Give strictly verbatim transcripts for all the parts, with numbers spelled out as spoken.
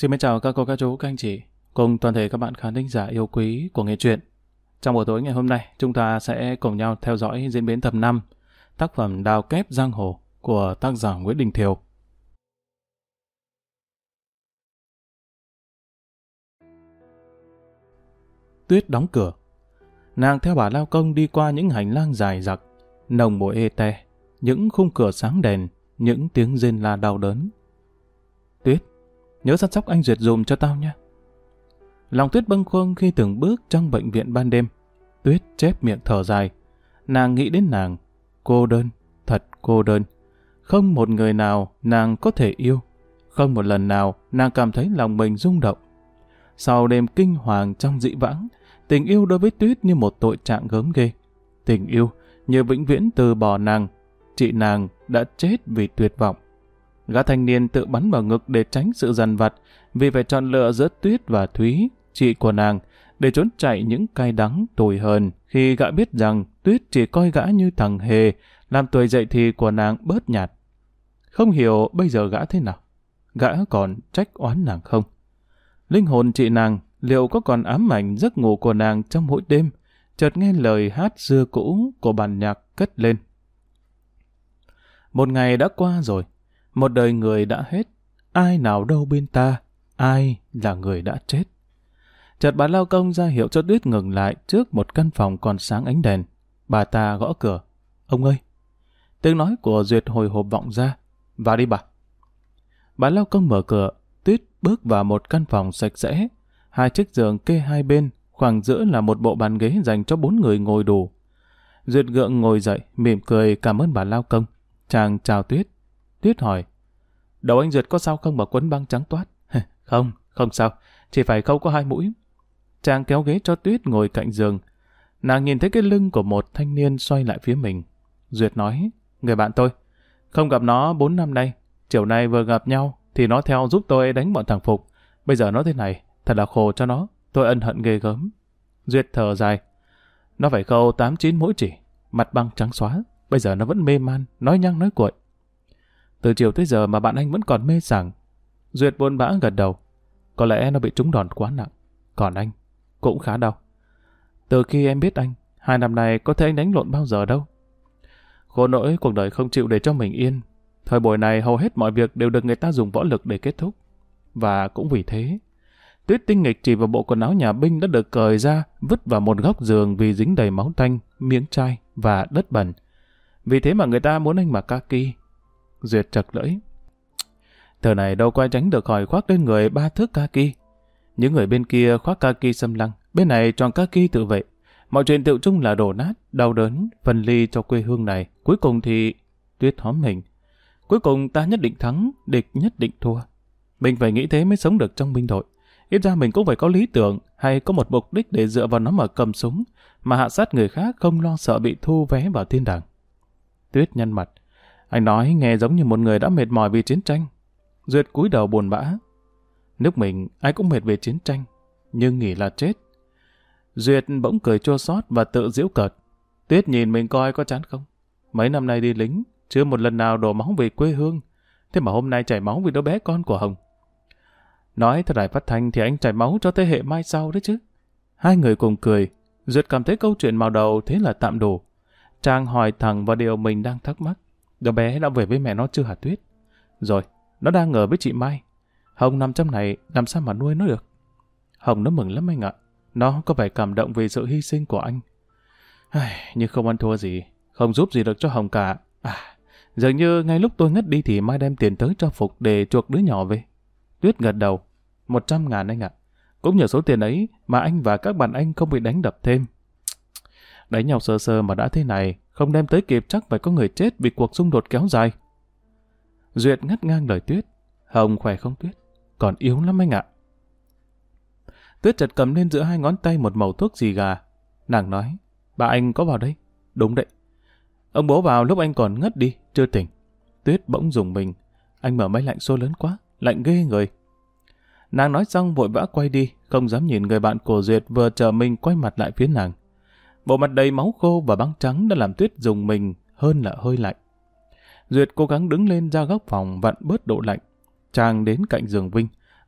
Xin chào các cô, các chú, các anh chị, cùng toàn thể các bạn khán thính giả yêu quý của Nghe Truyện. Trong buổi tối ngày hôm nay, chúng ta sẽ cùng nhau theo dõi diễn biến tập năm, tác phẩm Đào Kép Giang Hồ của tác giả Nguyễn Đình Thiều. Tuyết đóng cửa. Nàng theo bà lao công đi qua những hành lang dài dặc, nồng mùi ê te, những khung cửa sáng đèn, những tiếng rên la đau đớn. Tuyết, nhớ săn sóc anh Duyệt dùm cho tao nha. Lòng Tuyết bâng khuâng khi từng bước trong bệnh viện ban đêm. Tuyết chép miệng thở dài. Nàng nghĩ đến nàng. Cô đơn, thật cô đơn. Không một người nào nàng có thể yêu. Không một lần nào nàng cảm thấy lòng mình rung động. Sau đêm kinh hoàng trong dĩ vãng, tình yêu đối với Tuyết như một tội trạng gớm ghê. Tình yêu như vĩnh viễn từ bỏ nàng. Chị nàng đã chết vì tuyệt vọng. Gã thanh niên tự bắn vào ngực để tránh sự dằn vặt, vì phải chọn lựa giữa Tuyết và Thúy, chị của nàng, để trốn chạy những cay đắng tủi hờn khi gã biết rằng Tuyết chỉ coi gã như thằng hề, làm tuổi dậy thì của nàng bớt nhạt. Không hiểu bây giờ gã thế nào, gã còn trách oán nàng không? Linh hồn chị nàng liệu có còn ám ảnh giấc ngủ của nàng trong mỗi đêm, chợt nghe lời hát xưa cũ của bản nhạc cất lên. Một ngày đã qua rồi, một đời người đã hết, ai nào đâu bên ta, ai là người đã chết. Chợt bà lao công ra hiệu cho Tuyết ngừng lại trước một căn phòng còn sáng ánh đèn. Bà ta gõ cửa. Ông ơi! Tiếng nói của Duyệt hồi hộp vọng ra. Vào đi bà. Bà lao công mở cửa. Tuyết bước vào một căn phòng sạch sẽ. Hai chiếc giường kê hai bên, khoảng giữa là một bộ bàn ghế dành cho bốn người ngồi đủ. Duyệt gượng ngồi dậy, mỉm cười cảm ơn bà lao công. Chàng chào Tuyết. Tuyết hỏi, đầu anh Duyệt có sao không mà quấn băng trắng toát? Không, không sao, chỉ phải khâu có hai mũi. Chàng kéo ghế cho Tuyết ngồi cạnh giường. Nàng nhìn thấy cái lưng của một thanh niên xoay lại phía mình. Duyệt nói, người bạn tôi, không gặp nó bốn năm nay, chiều nay vừa gặp nhau thì nó theo giúp tôi đánh bọn thằng Phục. Bây giờ nó thế này, thật là khổ cho nó, tôi ân hận ghê gớm. Duyệt thở dài, nó phải khâu tám chín mũi chỉ, mặt băng trắng xóa, bây giờ nó vẫn mê man, nói nhăng nói cuội. Từ chiều tới giờ mà bạn anh vẫn còn mê sảng. Duyệt buồn bã gật đầu. Có lẽ nó bị trúng đòn quá nặng. Còn anh cũng khá đau. Từ khi em biết anh, hai năm nay có thấy anh đánh lộn bao giờ đâu. Khổ nỗi cuộc đời không chịu để cho mình yên. Thời buổi này hầu hết mọi việc đều được người ta dùng võ lực để kết thúc. Và cũng vì thế, Tuyết tinh nghịch chỉ vào bộ quần áo nhà binh đã được cởi ra, vứt vào một góc giường vì dính đầy máu tanh, miếng chai và đất bẩn. Vì thế mà người ta muốn anh mặc kaki. Duyệt chật lưỡi. Thời này đâu có ai tránh được khỏi khoác lên người ba thước kaki. Những người bên kia khoác kaki xâm lăng, bên này tròn kaki tự vệ. Mọi chuyện tự chung là đổ nát, đau đớn, phân ly cho quê hương này. Cuối cùng thì... Tuyết hóm mình. Cuối cùng ta nhất định thắng, địch nhất định thua. Mình phải nghĩ thế mới sống được trong binh đội. Ít ra mình cũng phải có lý tưởng hay có một mục đích để dựa vào nó mà cầm súng, mà hạ sát người khác không lo sợ bị thu vé vào thiên đàng. Tuyết nhăn mặt. Anh nói nghe giống như một người đã mệt mỏi vì chiến tranh. Duyệt cúi đầu buồn bã. Nước mình ai cũng mệt về chiến tranh, nhưng nghỉ là chết. Duyệt bỗng cười chua xót và tự giễu cợt. Tuyết nhìn mình coi có chán không? Mấy năm nay đi lính, chưa một lần nào đổ máu về quê hương. Thế mà hôm nay chảy máu vì đứa bé con của Hồng. Nói thật đài phát thanh thì anh chảy máu cho thế hệ mai sau đấy chứ. Hai người cùng cười. Duyệt cảm thấy câu chuyện màu đầu thế là tạm đủ. Trang hỏi thẳng vào điều mình đang thắc mắc. Đứa bé đã về với mẹ nó chưa hả Tuyết? Rồi, nó đang ở với chị Mai. Hồng nằm trong này làm sao mà nuôi nó được? Hồng nó mừng lắm anh ạ. Nó có vẻ cảm động vì sự hy sinh của anh. Ai, nhưng không ăn thua gì, không giúp gì được cho Hồng cả. À, dường như ngay lúc tôi ngất đi thì Mai đem tiền tới cho Phục để chuộc đứa nhỏ về. Tuyết gật đầu. Một trăm ngàn anh ạ. Cũng nhờ số tiền ấy mà anh và các bạn anh không bị đánh đập thêm. Đánh nhau sơ sơ mà đã thế này, không đem tới kịp chắc phải có người chết vì cuộc xung đột kéo dài. Duyệt ngắt ngang lời Tuyết. Hồng khỏe không Tuyết? Còn yếu lắm anh ạ. Tuyết chợt cầm lên giữa hai ngón tay một mẩu thuốc xì gà. Nàng nói, bà anh có vào đây? Đúng đấy. Ông bố vào lúc anh còn ngất đi, chưa tỉnh. Tuyết bỗng rùng mình. Anh mở máy lạnh xô lớn quá, lạnh ghê người. Nàng nói xong vội vã quay đi, không dám nhìn người bạn của Duyệt vừa chờ mình quay mặt lại phía nàng. Bộ mặt đầy máu khô và băng trắng đã làm Tuyết rùng mình hơn là hơi lạnh. Duyệt cố gắng đứng lên ra góc phòng vặn bớt độ lạnh. Chàng đến cạnh giường Vinh,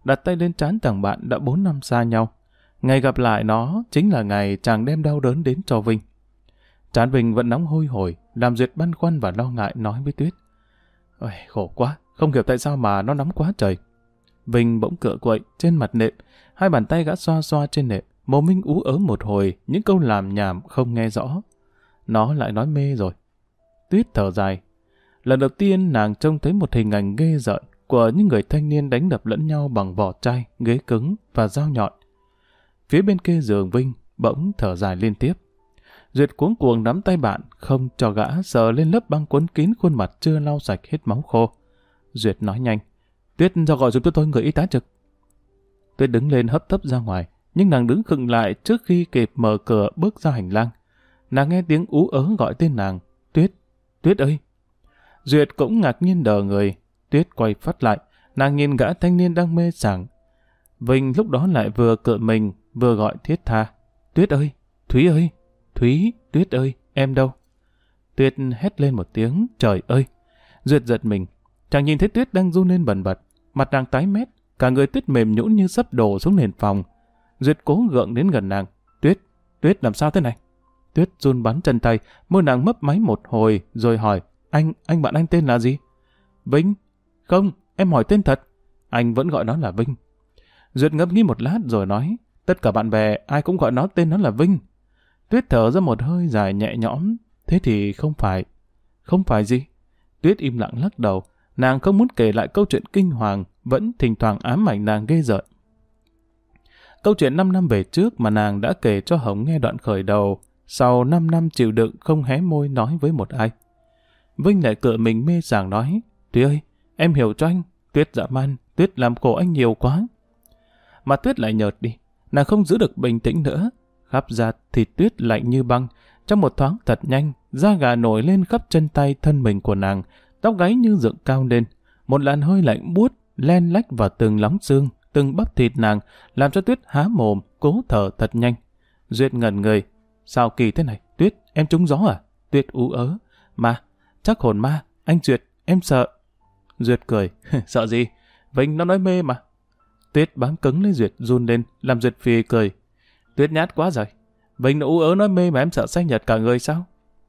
đặt tay lên trán thằng bạn đã bốn năm xa nhau. Ngày gặp lại nó chính là ngày chàng đem đau đớn đến cho Vinh. Trán Vinh vẫn nóng hôi hổi, làm Duyệt băn khoăn và lo ngại nói với Tuyết. Ôi, khổ quá, không hiểu tại sao mà nó nóng quá trời. Vinh bỗng cựa quậy trên mặt nệm, hai bàn tay gã xoa xoa trên nệm, mồm Vinh ú ớ một hồi, những câu làm nhảm không nghe rõ. Nó lại nói mê rồi. Tuyết thở dài. Lần đầu tiên nàng trông thấy một hình ảnh ghê rợn của những người thanh niên đánh đập lẫn nhau bằng vỏ chai, ghế cứng và dao nhọn. Phía bên kia giường Vinh bỗng thở dài liên tiếp. Duyệt cuống cuồng nắm tay bạn, không cho gã sờ lên lớp băng quấn kín khuôn mặt chưa lau sạch hết máu khô. Duyệt nói nhanh. Tuyết ra gọi giúp cho tôi người y tá trực. Tuyết đứng lên hấp tấp ra ngoài, nhưng nàng đứng khựng lại trước khi kịp mở cửa bước ra hành lang. Nàng nghe tiếng ú ớ gọi tên nàng. Tuyết, Tuyết ơi! Duyệt cũng ngạc nhiên đờ người. Tuyết quay phát lại, nàng nhìn gã thanh niên đang mê sảng. Vinh lúc đó lại vừa cựa mình, vừa gọi thiết tha. Tuyết ơi! Thúy ơi! Thúy! Tuyết ơi! Em đâu? Tuyết hét lên một tiếng. Trời ơi! Duyệt giật mình. Chàng nhìn thấy Tuyết đang run lên bần bật. Mặt nàng tái mét, cả người Tuyết mềm nhũn như sắp đổ xuống nền phòng. Duyệt cố gượng đến gần nàng. Tuyết! Tuyết làm sao thế này? Tuyết run bắn chân tay, môi nàng mấp máy một hồi, rồi hỏi. Anh, anh bạn anh tên là gì? Vinh. Không, em hỏi tên thật. Anh vẫn gọi nó là Vinh. Duyệt ngẫm nghĩ một lát rồi nói. Tất cả bạn bè, ai cũng gọi nó tên nó là Vinh. Tuyết thở ra một hơi dài nhẹ nhõm. Thế thì không phải. Không phải gì? Tuyết im lặng lắc đầu. Nàng không muốn kể lại câu chuyện kinh hoàng, vẫn thỉnh thoảng ám ảnh nàng ghê rợn. Câu chuyện năm năm về trước mà nàng đã kể cho Hồng nghe đoạn khởi đầu, sau năm năm chịu đựng không hé môi nói với một ai. Vinh lại cựa mình mê sảng nói. Tuyết ơi, em hiểu cho anh. Tuyết dã man, Tuyết làm khổ anh nhiều quá. Mà Tuyết lại nhợt đi, nàng không giữ được bình tĩnh nữa. Khắp da thì Tuyết lạnh như băng. Trong một thoáng thật nhanh, da gà nổi lên khắp chân tay thân mình của nàng, tóc gáy như dựng cao lên. Một làn hơi lạnh buốt len lách vào từng lóng xương, từng bắp thịt nàng, làm cho Tuyết há mồm, cố thở thật nhanh. Duyệt ngẩn người. Sao kỳ thế này? Tuyết, em trúng gió à? Tuyết ú ớ. Mà, chắc hồn ma. Anh Duyệt, em sợ. Duyệt cười. Sợ gì? Vinh nó nói mê mà. Tuyết bám cứng lấy Duyệt run lên, làm Duyệt phì cười. Tuyết nhát quá rồi. Vinh nó ú ớ nói mê mà em sợ say nhật cả người sao?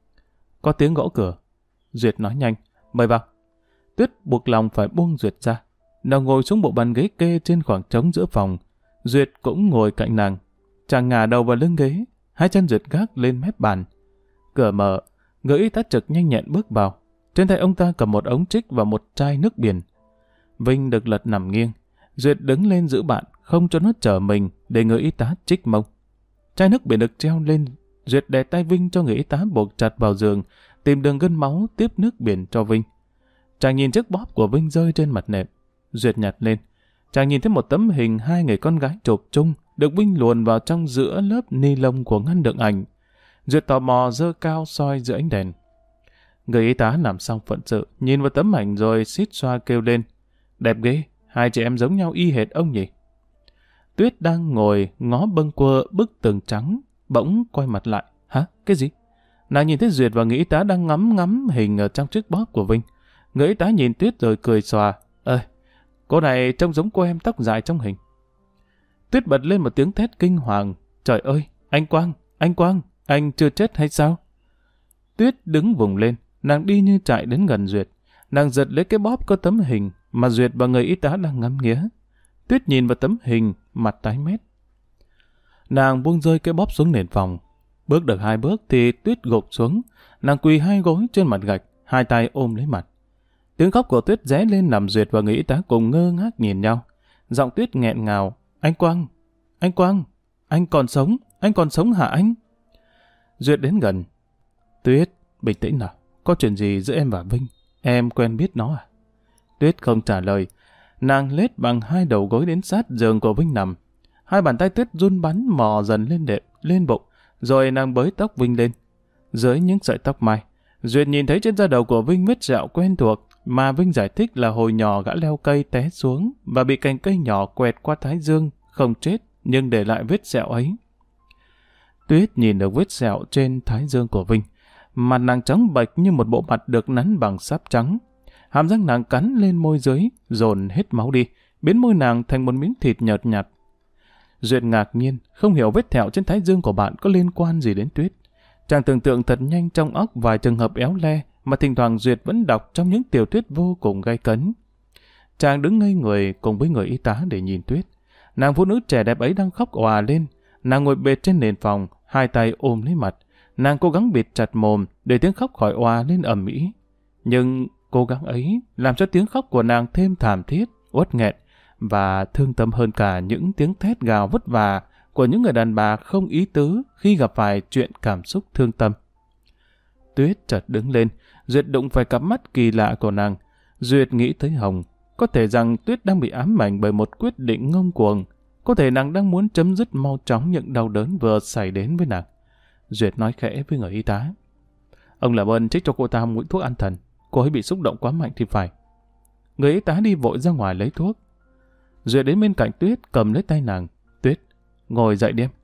Có tiếng gõ cửa. Duyệt nói nhanh. Mời vào. Tuyết buộc lòng phải buông Duyệt ra. Nàng ngồi xuống bộ bàn ghế kê trên khoảng trống giữa phòng. Duyệt cũng ngồi cạnh nàng. Chàng ngả đầu vào lưng ghế, hai chân Duyệt gác lên mép bàn. Cửa mở, người y tá trực nhanh nhẹn bước vào. Trên tay ông ta cầm một ống trích và một chai nước biển. Vinh được lật nằm nghiêng. Duyệt đứng lên giữ bạn, không cho nó chở mình để người y tá trích mông. Chai nước biển được treo lên. Duyệt đè tay Vinh cho người y tá buộc chặt vào giường, tìm đường gân máu tiếp nước biển cho Vinh. Chàng nhìn chiếc bóp của Vinh rơi trên mặt nệm. Duyệt nhặt lên. Chàng nhìn thấy một tấm hình hai người con gái chụp chung, được Vinh luồn vào trong giữa lớp ni lông của ngăn đựng ảnh. Duyệt tò mò giơ cao soi giữa ánh đèn. Người y tá làm xong phận sự, nhìn vào tấm ảnh rồi xít xoa kêu lên. Đẹp ghê, hai chị em giống nhau y hệt ông nhỉ? Tuyết đang ngồi ngó bâng quơ bức tường trắng, bỗng quay mặt lại. Hả? Cái gì? Nàng nhìn thấy Duyệt và người y tá đang ngắm ngắm hình ở trong chiếc bóp của Vinh. Người y tá nhìn Tuyết rồi cười xòa. Ơi, cô này trông giống cô em tóc dài trong hình. Tuyết bật lên một tiếng thét kinh hoàng. Trời ơi, anh Quang, anh Quang, anh chưa chết hay sao? Tuyết đứng vùng lên, nàng đi như chạy đến gần Duyệt. Nàng giật lấy cái bóp có tấm hình mà Duyệt và người y tá đang ngắm nghía. Tuyết nhìn vào tấm hình, mặt tái mét. Nàng buông rơi cái bóp xuống nền phòng. Bước được hai bước thì Tuyết gục xuống. Nàng quỳ hai gối trên mặt gạch, hai tay ôm lấy mặt. Tiếng khóc của Tuyết ré lên làm Duyệt và người y tá cùng ngơ ngác nhìn nhau. Giọng Tuyết nghẹn ngào. Anh Quang, anh Quang, anh còn sống, anh còn sống hả anh? Duyệt đến gần. Tuyết, bình tĩnh nào, có chuyện gì giữa em và Vinh? Em quen biết nó à? Tuyết không trả lời. Nàng lết bằng hai đầu gối đến sát giường của Vinh nằm. Hai bàn tay Tuyết run bắn mò dần lên đệm, lên bụng, rồi nàng bới tóc Vinh lên. Dưới những sợi tóc mai, Duyệt nhìn thấy trên da đầu của Vinh vết sẹo quen thuộc, mà Vinh giải thích là hồi nhỏ gã leo cây té xuống và bị cành cây nhỏ quẹt qua thái dương, không chết nhưng để lại vết sẹo ấy. Tuyết nhìn được vết sẹo trên thái dương của Vinh, mặt nàng trắng bệch như một bộ mặt được nắn bằng sáp trắng. Hàm răng nàng cắn lên môi dưới, dồn hết máu đi, biến môi nàng thành một miếng thịt nhợt nhạt. Duyệt ngạc nhiên, không hiểu vết thẹo trên thái dương của bạn có liên quan gì đến Tuyết. Chàng tưởng tượng thật nhanh trong óc vài trường hợp éo le mà thỉnh thoảng Duyệt vẫn đọc trong những tiểu thuyết vô cùng gay cấn. Chàng đứng ngây người cùng với người y tá để nhìn Tuyết. Nàng phụ nữ trẻ đẹp ấy đang khóc òa lên. Nàng ngồi bệt trên nền phòng, hai tay ôm lấy mặt. Nàng cố gắng bịt chặt mồm để tiếng khóc khỏi òa lên ầm ĩ. Nhưng cố gắng ấy làm cho tiếng khóc của nàng thêm thảm thiết, uất nghẹn và thương tâm hơn cả những tiếng thét gào vất vả của những người đàn bà không ý tứ khi gặp phải chuyện cảm xúc thương tâm. Tuyết chợt đứng lên, Duyệt đụng phải cặp mắt kỳ lạ của nàng. Duyệt nghĩ tới Hồng. Có thể rằng Tuyết đang bị ám ảnh bởi một quyết định ngông cuồng. Có thể nàng đang muốn chấm dứt mau chóng những đau đớn vừa xảy đến với nàng. Duyệt nói khẽ với người y tá. Ông làm ơn trích cho cô ta mũi thuốc an thần. Cô ấy bị xúc động quá mạnh thì phải. Người y tá đi vội ra ngoài lấy thuốc. Duyệt đến bên cạnh Tuyết cầm lấy tay nàng. Tuyết, ngồi dậy đi em.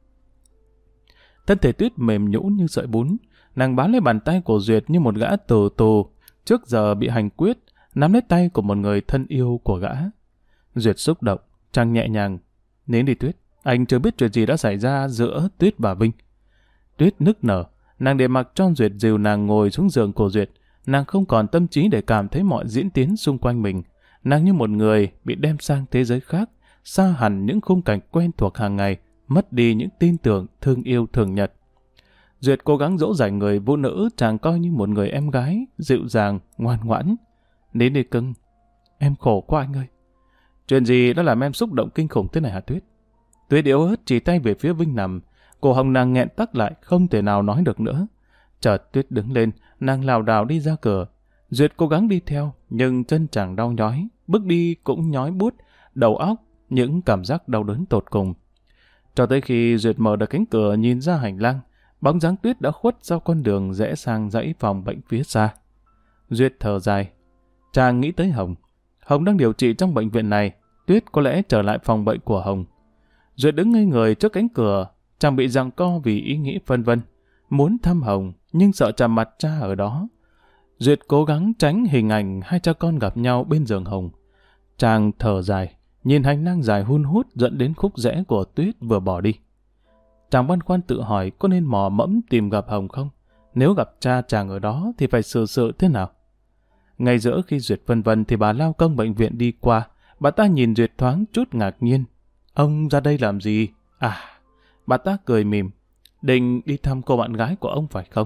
Thân thể Tuyết mềm nhũn như sợi bún. Nàng bám lấy bàn tay của Duyệt như một gã tù tù trước giờ bị hành quyết, nắm lấy tay của một người thân yêu của gã. Duyệt xúc động, chàng nhẹ nhàng. Nín đi Tuyết, anh chưa biết chuyện gì đã xảy ra giữa Tuyết và Vinh. Tuyết nức nở, nàng để mặc cho Duyệt dìu nàng ngồi xuống giường của Duyệt. Nàng không còn tâm trí để cảm thấy mọi diễn tiến xung quanh mình. Nàng như một người bị đem sang thế giới khác, xa hẳn những khung cảnh quen thuộc hàng ngày, mất đi những tin tưởng thương yêu thường nhật. Duyệt cố gắng dỗ dành người phụ nữ chàng coi như một người em gái, dịu dàng, ngoan ngoãn. Đến đi cưng, em khổ quá anh ơi. Chuyện gì đã làm em xúc động kinh khủng thế này hả Tuyết? Tuyết yếu ớt chỉ tay về phía Vinh nằm, cổ họng nàng nghẹn tắc lại không thể nào nói được nữa. Chợt Tuyết đứng lên, nàng lảo đảo đi ra cửa. Duyệt cố gắng đi theo, nhưng chân chàng đau nhói, bước đi cũng nhói buốt, đầu óc những cảm giác đau đớn tột cùng. Cho tới khi Duyệt mở được cánh cửa nhìn ra hành lang, bóng dáng Tuyết đã khuất sau con đường rẽ sang dãy phòng bệnh phía xa. Duyệt thở dài. Chàng nghĩ tới Hồng. Hồng đang điều trị trong bệnh viện này. Tuyết có lẽ trở lại phòng bệnh của Hồng. Duyệt đứng ngây người trước cánh cửa. Chàng bị giằng co vì ý nghĩ phân vân. Muốn thăm Hồng, nhưng sợ chạm mặt cha ở đó. Duyệt cố gắng tránh hình ảnh hai cha con gặp nhau bên giường Hồng. Chàng thở dài, nhìn hành lang dài hun hút dẫn đến khúc rẽ của Tuyết vừa bỏ đi. Chàng băn khoăn tự hỏi có nên mò mẫm tìm gặp Hồng không? Nếu gặp cha chàng ở đó thì phải xử sự thế nào? Ngay giữa khi Duyệt phân vân thì bà lao công bệnh viện đi qua. Bà ta nhìn Duyệt thoáng chút ngạc nhiên. Ông ra đây làm gì? À, bà ta cười mỉm. Định đi thăm cô bạn gái của ông phải không?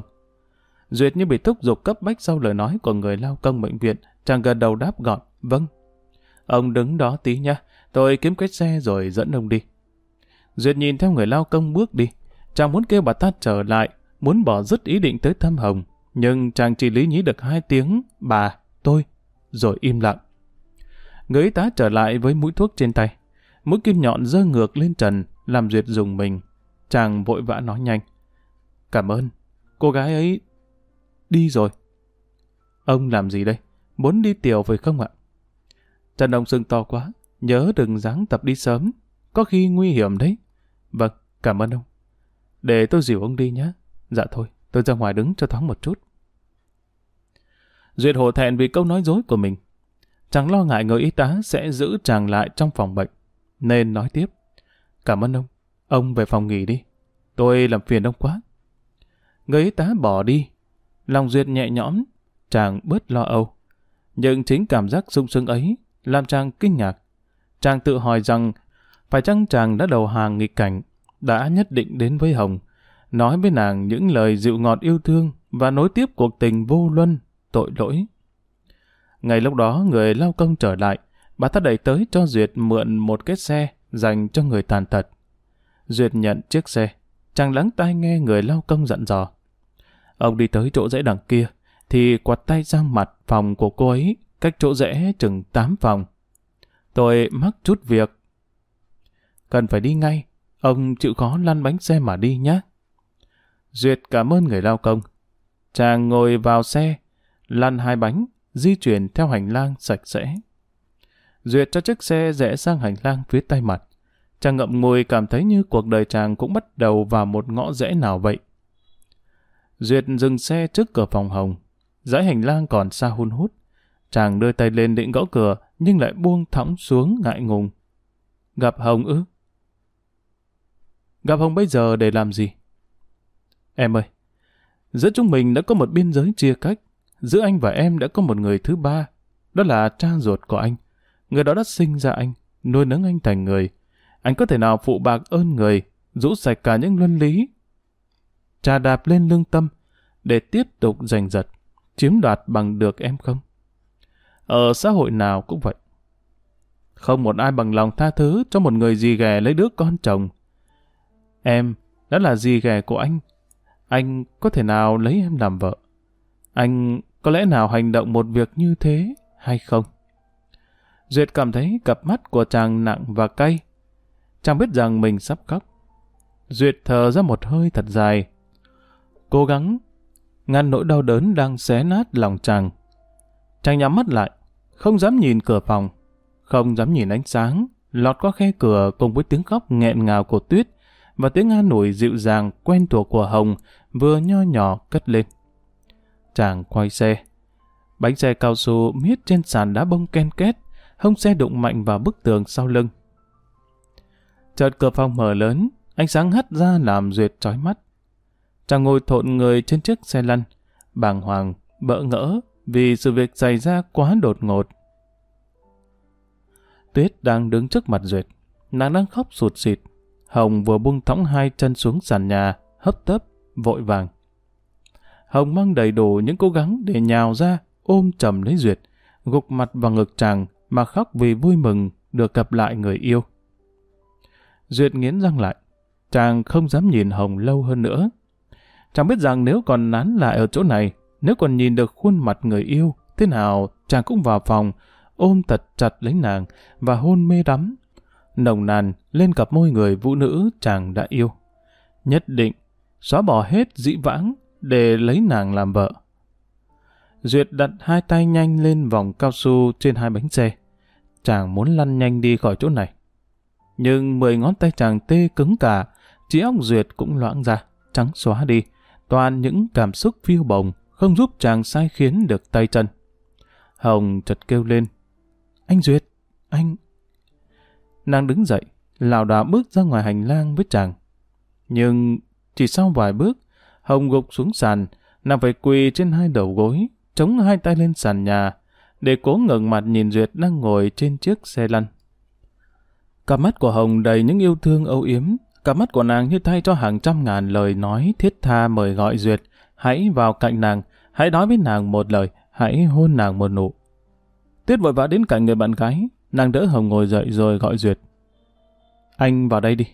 Duyệt như bị thúc giục cấp bách sau lời nói của người lao công bệnh viện. Chàng gật đầu đáp gọn. Vâng. Ông đứng đó tí nhá. Tôi kiếm cái xe rồi dẫn ông đi. Duyệt nhìn theo người lao công bước đi. Chàng muốn kêu bà ta trở lại, muốn bỏ dứt ý định tới thăm Hồng. Nhưng chàng chỉ lý nhí được hai tiếng, bà, tôi, rồi im lặng. Người y tá trở lại với mũi thuốc trên tay. Mũi kim nhọn giơ ngược lên trần, làm Duyệt rùng mình. Chàng vội vã nói nhanh. Cảm ơn, cô gái ấy đi rồi. Ông làm gì đây? Muốn đi tiểu phải không ạ? Chân ông sưng to quá, nhớ đừng dáng tập đi sớm. Có khi nguy hiểm đấy. Vâng, cảm ơn ông. Để tôi dìu ông đi nhé. Dạ thôi, tôi ra ngoài đứng cho thoáng một chút. Duyệt hổ thẹn vì câu nói dối của mình. Chàng lo ngại người y tá sẽ giữ chàng lại trong phòng bệnh, nên nói tiếp. Cảm ơn ông. Ông về phòng nghỉ đi. Tôi làm phiền ông quá. Người y tá bỏ đi. Lòng Duyệt nhẹ nhõm, chàng bớt lo âu. Nhưng chính cảm giác sung sướng ấy làm chàng kinh ngạc. Chàng tự hỏi rằng phải chăng chàng đã đầu hàng nghịch cảnh, đã nhất định đến với Hồng, nói với nàng những lời dịu ngọt yêu thương và nối tiếp cuộc tình vô luân, tội lỗi. Ngay lúc đó người lao công trở lại, bà ta đẩy tới cho Duyệt mượn một cái xe dành cho người tàn tật. Duyệt nhận chiếc xe, chàng lắng tai nghe người lao công dặn dò. Ông đi tới chỗ rẽ đằng kia, thì quạt tay sang mặt phòng của cô ấy, cách chỗ rẽ chừng tám phòng. Tôi mắc chút việc. Cần phải đi ngay, ông chịu khó lăn bánh xe mà đi nhé. Duyệt cảm ơn người lao công. Chàng ngồi vào xe, lăn hai bánh, di chuyển theo hành lang sạch sẽ. Duyệt cho chiếc xe rẽ sang hành lang phía tay mặt. Chàng ngậm ngùi cảm thấy như cuộc đời chàng cũng bắt đầu vào một ngõ rẽ nào vậy. Duyệt dừng xe trước cửa phòng Hồng. Dãy hành lang còn xa hun hút. Chàng đưa tay lên định gõ cửa, nhưng lại buông thõng xuống ngại ngùng. Gặp Hồng ư? Gặp Hồng bây giờ để làm gì? Em ơi, giữa chúng mình đã có một biên giới chia cách. Giữa anh và em đã có một người thứ ba. Đó là cha ruột của anh. Người đó đã sinh ra anh, nuôi nấng anh thành người. Anh có thể nào phụ bạc ơn người, rũ sạch cả những luân lý, trà đạp lên lương tâm để tiếp tục giành giật, chiếm đoạt bằng được em không? Ở xã hội nào cũng vậy. Không một ai bằng lòng tha thứ cho một người dì ghẻ lấy đứa con chồng. Em đã là dì ghẻ của anh. Anh có thể nào lấy em làm vợ? Anh có lẽ nào hành động một việc như thế hay không? Duyệt cảm thấy cặp mắt của chàng nặng và cay. Chàng biết rằng mình sắp khóc. Duyệt thở ra một hơi thật dài, cố gắng ngăn nỗi đau đớn đang xé nát lòng chàng. Chàng nhắm mắt lại, không dám nhìn cửa phòng, không dám nhìn ánh sáng lọt qua khe cửa cùng với tiếng khóc nghẹn ngào của Tuyết và tiếng an ủi dịu dàng quen thuộc của Hồng vừa nho nhỏ cất lên. Chàng quay xe. Bánh xe cao su miết trên sàn đá bông ken két, hông xe đụng mạnh vào bức tường sau lưng. Chợt cửa phòng mở lớn, ánh sáng hắt ra làm Duyệt chói mắt. Chàng ngồi thộn người trên chiếc xe lăn, bàng hoàng, bỡ ngỡ vì sự việc xảy ra quá đột ngột. Tuyết đang đứng trước mặt Duyệt, nàng đang khóc sụt sịt. Hồng vừa buông thõng hai chân xuống sàn nhà, hấp tấp, vội vàng. Hồng mang đầy đủ những cố gắng để nhào ra, ôm chầm lấy Duyệt, gục mặt vào ngực chàng mà khóc vì vui mừng được gặp lại người yêu. Duyệt nghiến răng lại, chàng không dám nhìn Hồng lâu hơn nữa. Chàng biết rằng nếu còn nán lại ở chỗ này, nếu còn nhìn được khuôn mặt người yêu, thế nào chàng cũng vào phòng, ôm thật chặt lấy nàng và hôn mê đắm, nồng nàn lên cặp môi người phụ nữ chàng đã yêu. Nhất định xóa bỏ hết dĩ vãng để lấy nàng làm vợ. Duyệt đặt hai tay nhanh lên vòng cao su trên hai bánh xe. Chàng muốn lăn nhanh đi khỏi chỗ này. Nhưng mười ngón tay chàng tê cứng cả, trí óc Duyệt cũng loãng ra, trắng xóa đi, toàn những cảm xúc phiêu bồng, không giúp chàng sai khiến được tay chân. Hồng chợt kêu lên, anh Duyệt, anh... Nàng đứng dậy, lảo đảo bước ra ngoài hành lang với chàng. Nhưng chỉ sau vài bước, Hồng gục xuống sàn, nàng phải quỳ trên hai đầu gối, chống hai tay lên sàn nhà, để cố ngẩng mặt nhìn Duyệt đang ngồi trên chiếc xe lăn. Cặp mắt của Hồng đầy những yêu thương âu yếm, cặp mắt của nàng như thay cho hàng trăm ngàn lời nói thiết tha mời gọi Duyệt, hãy vào cạnh nàng, hãy nói với nàng một lời, hãy hôn nàng một nụ. Tuyết vội vã đến cạnh người bạn gái, nàng đỡ Hồng ngồi dậy rồi gọi Duyệt. Anh vào đây đi.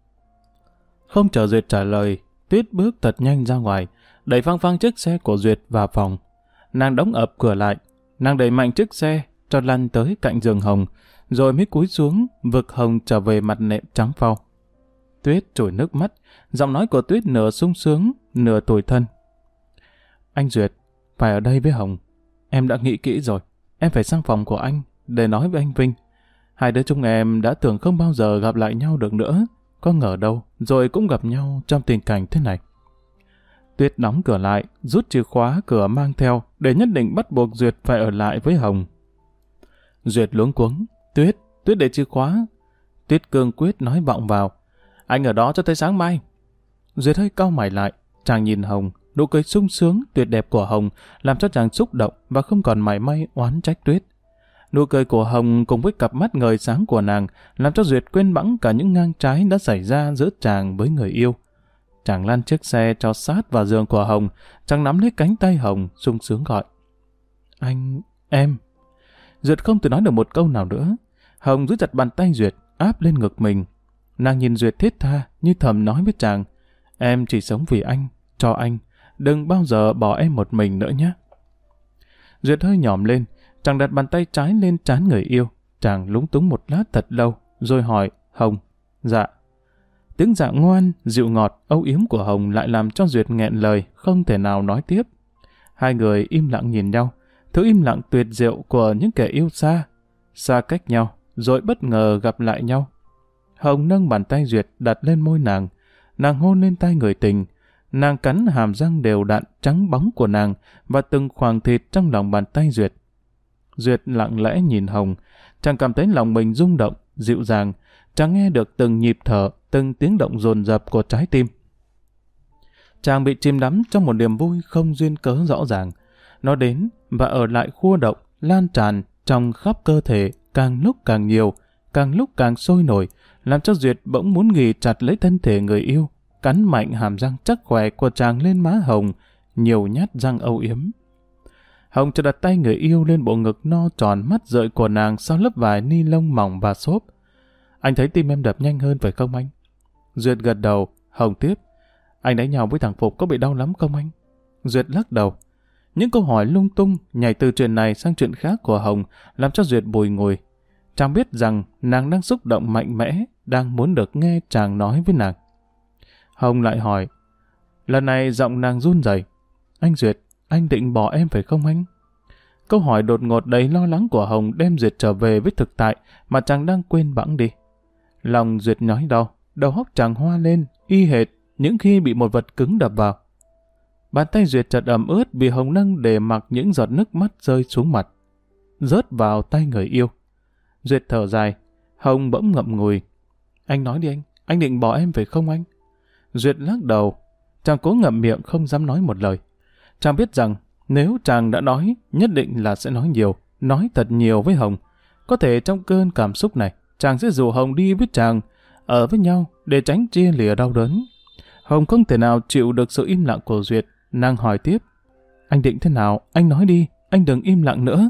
Không chờ Duyệt trả lời, Tuyết bước thật nhanh ra ngoài, đẩy phăng phăng chiếc xe của Duyệt vào phòng. Nàng đóng ập cửa lại, nàng đẩy mạnh chiếc xe cho lăn tới cạnh giường Hồng, rồi mới cúi xuống vực Hồng trở về mặt nệm trắng phau. Tuyết trồi nước mắt, giọng nói của Tuyết nửa sung sướng, nửa tủi thân. Anh Duyệt, phải ở đây với Hồng. Em đã nghĩ kỹ rồi, em phải sang phòng của anh để nói với anh Vinh. Hai đứa chúng em đã tưởng không bao giờ gặp lại nhau được nữa, có ngờ đâu, rồi cũng gặp nhau trong tình cảnh thế này. Tuyết đóng cửa lại, rút chìa khóa cửa mang theo để nhất định bắt buộc Duyệt phải ở lại với Hồng. Duyệt luống cuống, Tuyết, Tuyết để chìa khóa. Tuyết cương quyết nói vọng vào, anh ở đó cho tới sáng mai. Duyệt hơi cau mày lại, chàng nhìn Hồng, nụ cười sung sướng tuyệt đẹp của Hồng làm cho chàng xúc động và không còn mảy may oán trách Tuyết. Nụ cười của Hồng cùng với cặp mắt ngời sáng của nàng làm cho Duyệt quên bẵng cả những ngang trái đã xảy ra giữa chàng với người yêu. Chàng lăn chiếc xe cho sát vào giường của Hồng, chàng nắm lấy cánh tay Hồng, sung sướng gọi. Anh, em. Duyệt không thể nói được một câu nào nữa. Hồng giữ chặt bàn tay Duyệt, áp lên ngực mình. Nàng nhìn Duyệt thiết tha, như thầm nói với chàng, em chỉ sống vì anh, cho anh, đừng bao giờ bỏ em một mình nữa nhé. Duyệt hơi nhòm lên, chàng đặt bàn tay trái lên trán người yêu. Chàng lúng túng một lát thật lâu, rồi hỏi, Hồng, dạ. Tiếng dạ ngoan, dịu ngọt, âu yếm của Hồng lại làm cho Duyệt nghẹn lời, không thể nào nói tiếp. Hai người im lặng nhìn nhau, thứ im lặng tuyệt diệu của những kẻ yêu xa, xa cách nhau, rồi bất ngờ gặp lại nhau. Hồng nâng bàn tay Duyệt đặt lên môi nàng, nàng hôn lên tai người tình, nàng cắn hàm răng đều đặn trắng bóng của nàng và từng khoảng thịt trong lòng bàn tay Duyệt. Duyệt lặng lẽ nhìn Hồng. Chàng cảm thấy lòng mình rung động, dịu dàng. Chàng nghe được từng nhịp thở, từng tiếng động dồn dập của trái tim. Chàng bị chìm đắm trong một niềm vui không duyên cớ rõ ràng. Nó đến và ở lại khua động, lan tràn trong khắp cơ thể, càng lúc càng nhiều, càng lúc càng sôi nổi, làm cho Duyệt bỗng muốn ghì chặt lấy thân thể người yêu, cắn mạnh hàm răng chắc khỏe của chàng lên má Hồng, nhiều nhát răng âu yếm. Hồng cho đặt tay người yêu lên bộ ngực no tròn mắt rợi của nàng sau lớp vải ni lông mỏng và xốp. Anh thấy tim em đập nhanh hơn phải không anh? Duyệt gật đầu. Hồng tiếp. Anh đánh nhau với thằng Phục có bị đau lắm không anh? Duyệt lắc đầu. Những câu hỏi lung tung nhảy từ chuyện này sang chuyện khác của Hồng làm cho Duyệt bùi ngùi. Chàng biết rằng nàng đang xúc động mạnh mẽ, đang muốn được nghe chàng nói với nàng. Hồng lại hỏi. Lần này giọng nàng run rẩy. Anh Duyệt, anh định bỏ em phải không anh? Câu hỏi đột ngột đầy lo lắng của Hồng đem Duyệt trở về với thực tại mà chàng đang quên bẵng đi. Lòng Duyệt nhói đau, đầu óc chàng hoa lên, y hệt những khi bị một vật cứng đập vào. Bàn tay Duyệt chợt ẩm ướt vì Hồng nâng để mặc những giọt nước mắt rơi xuống mặt, rớt vào tay người yêu. Duyệt thở dài. Hồng bỗng ngậm ngùi. Anh nói đi anh, anh định bỏ em phải không anh? Duyệt lắc đầu. Chàng cố ngậm miệng không dám nói một lời. Chàng biết rằng nếu chàng đã nói, nhất định là sẽ nói nhiều, nói thật nhiều với Hồng. Có thể trong cơn cảm xúc này, chàng sẽ rủ Hồng đi với chàng, ở với nhau để tránh chia lìa đau đớn. Hồng không thể nào chịu được sự im lặng của Duyệt, nàng hỏi tiếp. Anh định thế nào? Anh nói đi, anh đừng im lặng nữa.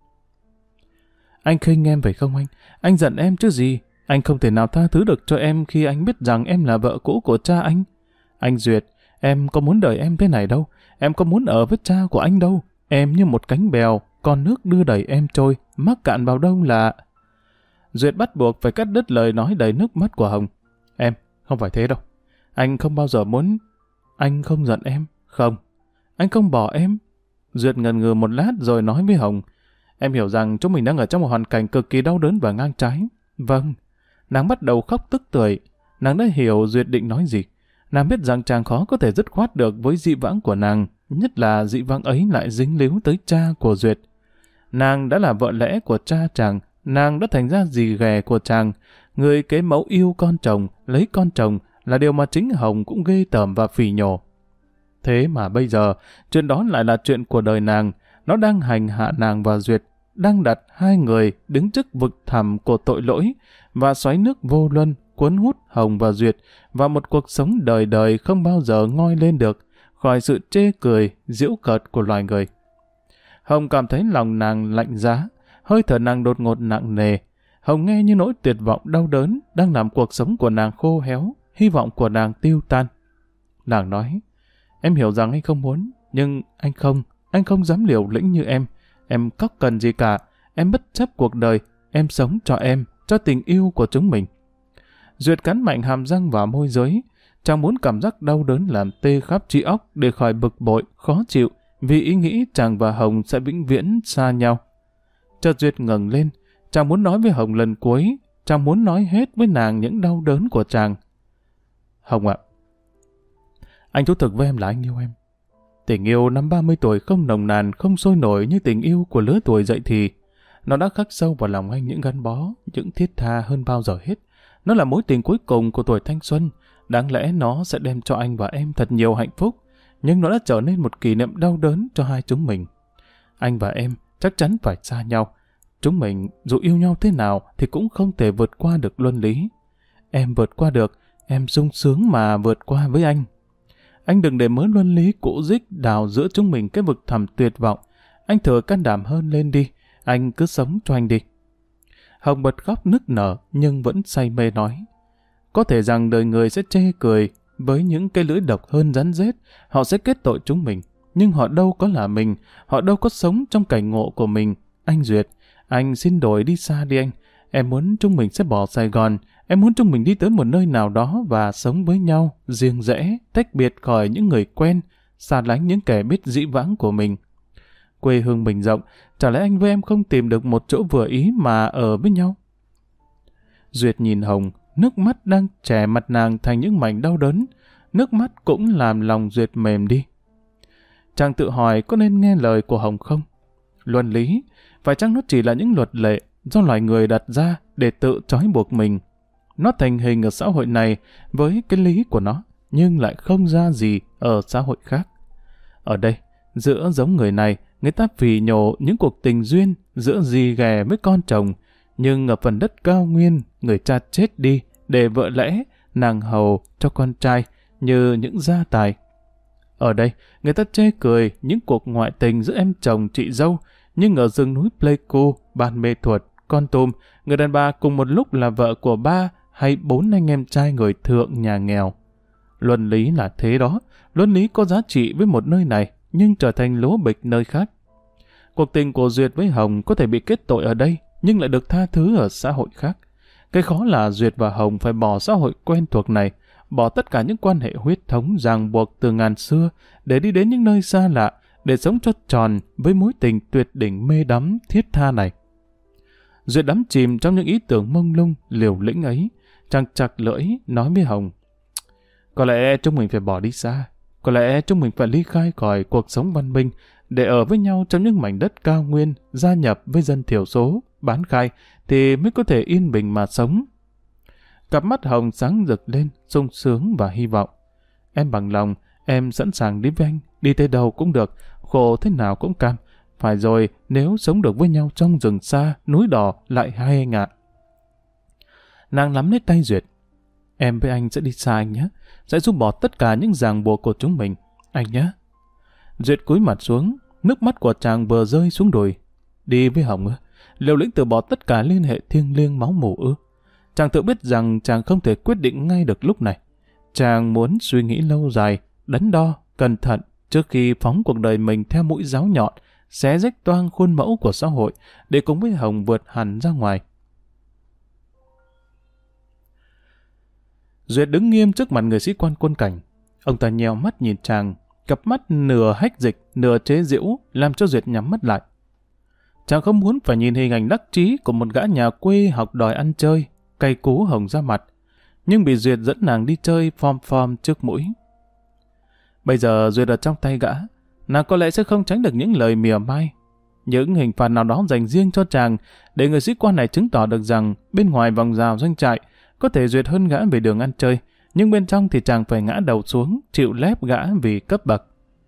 Anh khinh em phải không anh? Anh giận em chứ gì? Anh không thể nào tha thứ được cho em khi anh biết rằng em là vợ cũ của cha anh. Anh Duyệt, em có muốn đợi em thế này đâu. Em có muốn ở với cha của anh đâu. Em như một cánh bèo, con nước đưa đẩy em trôi, mắc cạn vào đâu là... Duyệt bắt buộc phải cắt đứt lời nói đầy nước mắt của Hồng. Em, không phải thế đâu. Anh không bao giờ muốn... Anh không giận em. Không. Anh không bỏ em. Duyệt ngần ngừ một lát rồi nói với Hồng. Em hiểu rằng chúng mình đang ở trong một hoàn cảnh cực kỳ đau đớn và ngang trái. Vâng. Nàng bắt đầu khóc tức tưởi. Nàng đã hiểu Duyệt định nói gì. Nàng biết rằng chàng khó có thể dứt khoát được với dị vãng của nàng, nhất là dị vãng ấy lại dính líu tới cha của Duyệt. Nàng đã là vợ lẽ của cha chàng, nàng đã thành ra dì ghẻ của chàng, người kế mẫu yêu con chồng, lấy con chồng là điều mà chính Hồng cũng ghê tởm và phỉ nhổ. Thế mà bây giờ, chuyện đó lại là chuyện của đời nàng, nó đang hành hạ nàng và Duyệt, đang đặt hai người đứng trước vực thẳm của tội lỗi và xoáy nước vô luân cuốn hút Hồng và Duyệt vào một cuộc sống đời đời không bao giờ ngoi lên được khỏi sự chê cười, giễu cợt của loài người. Hồng cảm thấy lòng nàng lạnh giá, hơi thở nàng đột ngột nặng nề. Hồng nghe như nỗi tuyệt vọng đau đớn đang làm cuộc sống của nàng khô héo, hy vọng của nàng tiêu tan. Nàng nói, em hiểu rằng anh không muốn, nhưng anh không, anh không dám liều lĩnh như em. Em cóc cần gì cả, em bất chấp cuộc đời, em sống cho em, cho tình yêu của chúng mình. Duyệt cắn mạnh hàm răng vào môi dưới, chàng muốn cảm giác đau đớn làm tê khắp trí óc để khỏi bực bội, khó chịu, vì ý nghĩ chàng và Hồng sẽ vĩnh viễn xa nhau. Chợt Duyệt ngẩng lên, chàng muốn nói với Hồng lần cuối, chàng muốn nói hết với nàng những đau đớn của chàng. Hồng ạ, anh thú thực với em là anh yêu em. Tình yêu năm ba mươi tuổi không nồng nàn, không sôi nổi như tình yêu của lứa tuổi dậy thì. Nó đã khắc sâu vào lòng anh những gắn bó, những thiết tha hơn bao giờ hết. Nó là mối tình cuối cùng của tuổi thanh xuân. Đáng lẽ nó sẽ đem cho anh và em thật nhiều hạnh phúc, nhưng nó đã trở nên một kỷ niệm đau đớn cho hai chúng mình. Anh và em chắc chắn phải xa nhau. Chúng mình dù yêu nhau thế nào thì cũng không thể vượt qua được luân lý. Em vượt qua được, em sung sướng mà vượt qua với anh. Anh đừng để mớ luân lý cũ dích đào giữa chúng mình cái vực thẳm tuyệt vọng. Anh thừa can đảm hơn lên đi, anh cứ sống cho anh đi. Hồng bật khóc nức nở nhưng vẫn say mê nói. Có thể rằng đời người sẽ chê cười, với những cái lưỡi độc hơn rắn rết, họ sẽ kết tội chúng mình. Nhưng họ đâu có là mình, họ đâu có sống trong cảnh ngộ của mình. Anh Duyệt, anh xin đổi đi xa đi anh. Em muốn chúng mình sẽ bỏ Sài Gòn, em muốn chúng mình đi tới một nơi nào đó và sống với nhau, riêng rẽ, tách biệt khỏi những người quen, xa lánh những kẻ biết dĩ vãng của mình. Quê hương mình rộng, chả lẽ anh với em không tìm được một chỗ vừa ý mà ở với nhau? Duyệt nhìn Hồng, nước mắt đang chẻ mặt nàng thành những mảnh đau đớn, nước mắt cũng làm lòng Duyệt mềm đi. Chàng tự hỏi có nên nghe lời của Hồng không? Luân lý, Phải chăng nó chỉ là những luật lệ do loài người đặt ra để tự trói buộc mình? Nó thành hình ở xã hội này với cái lý của nó, nhưng lại không ra gì ở xã hội khác. Ở đây, giữa giống người này, người ta phì nhổ những cuộc tình duyên giữa dì ghẻ với con chồng, nhưng ở phần đất cao nguyên, người cha chết đi để vợ lẽ, nàng hầu cho con trai như những gia tài. Ở đây, người ta chê cười những cuộc ngoại tình giữa em chồng chị dâu, nhưng ở rừng núi Pleiku, Ban Mê Thuột, Kon Tum, người đàn bà cùng một lúc là vợ của ba hay bốn anh em trai người thượng nhà nghèo. Luân lý là thế đó, luân lý có giá trị với một nơi này, nhưng trở thành lố bịch nơi khác. Cuộc tình của Duyệt với Hồng có thể bị kết tội ở đây, nhưng lại được tha thứ ở xã hội khác. Cái khó là Duyệt và Hồng phải bỏ xã hội quen thuộc này, bỏ tất cả những quan hệ huyết thống ràng buộc từ ngàn xưa để đi đến những nơi xa lạ, để sống cho tròn với mối tình tuyệt đỉnh mê đắm thiết tha này. Duyệt đắm chìm trong những ý tưởng mông lung, liều lĩnh ấy, chàng chặt lưỡi nói với Hồng: có lẽ chúng mình phải bỏ đi xa, có lẽ chúng mình phải ly khai khỏi cuộc sống văn minh để ở với nhau trong những mảnh đất cao nguyên, gia nhập với dân thiểu số, bán khai thì mới có thể yên bình mà sống. Cặp mắt Hồng sáng rực lên, sung sướng và hy vọng. Em bằng lòng, em sẵn sàng đi với anh, đi tới đâu cũng được, khổ thế nào cũng cam. Phải rồi, nếu sống được với nhau trong rừng xa, núi đỏ lại hay anh ạ. Nàng nắm lấy tay Duyệt. Em với anh sẽ đi xa anh nhé, sẽ giúp bỏ tất cả những ràng buộc của chúng mình, anh nhé. Duyệt cúi mặt xuống, nước mắt của chàng vừa rơi xuống đùi. Đi với Hồng ư? Liều lĩnh từ bỏ tất cả liên hệ thiêng liêng máu mủ ư? Chàng tự biết rằng chàng không thể quyết định ngay được lúc này. Chàng muốn suy nghĩ lâu dài, đắn đo, cẩn thận trước khi phóng cuộc đời mình theo mũi giáo nhọn, xé rách toang khuôn mẫu của xã hội để cùng với Hồng vượt hẳn ra ngoài. Duyệt đứng nghiêm trước mặt người sĩ quan quân cảnh. Ông ta nheo mắt nhìn chàng, cặp mắt nửa hách dịch, nửa chế giễu, làm cho Duyệt nhắm mắt lại. Chàng không muốn phải nhìn hình ảnh đắc chí của một gã nhà quê học đòi ăn chơi, cay cú Hồng ra mặt, nhưng bị Duyệt dẫn nàng đi chơi phom phom trước mũi. Bây giờ Duyệt ở trong tay gã, nàng có lẽ sẽ không tránh được những lời mỉa mai, những hình phạt nào đó dành riêng cho chàng, để người sĩ quan này chứng tỏ được rằng bên ngoài vòng rào doanh trại có thể Duyệt hơn gã về đường ăn chơi, nhưng bên trong thì chàng phải ngã đầu xuống, chịu lép gã vì cấp bậc.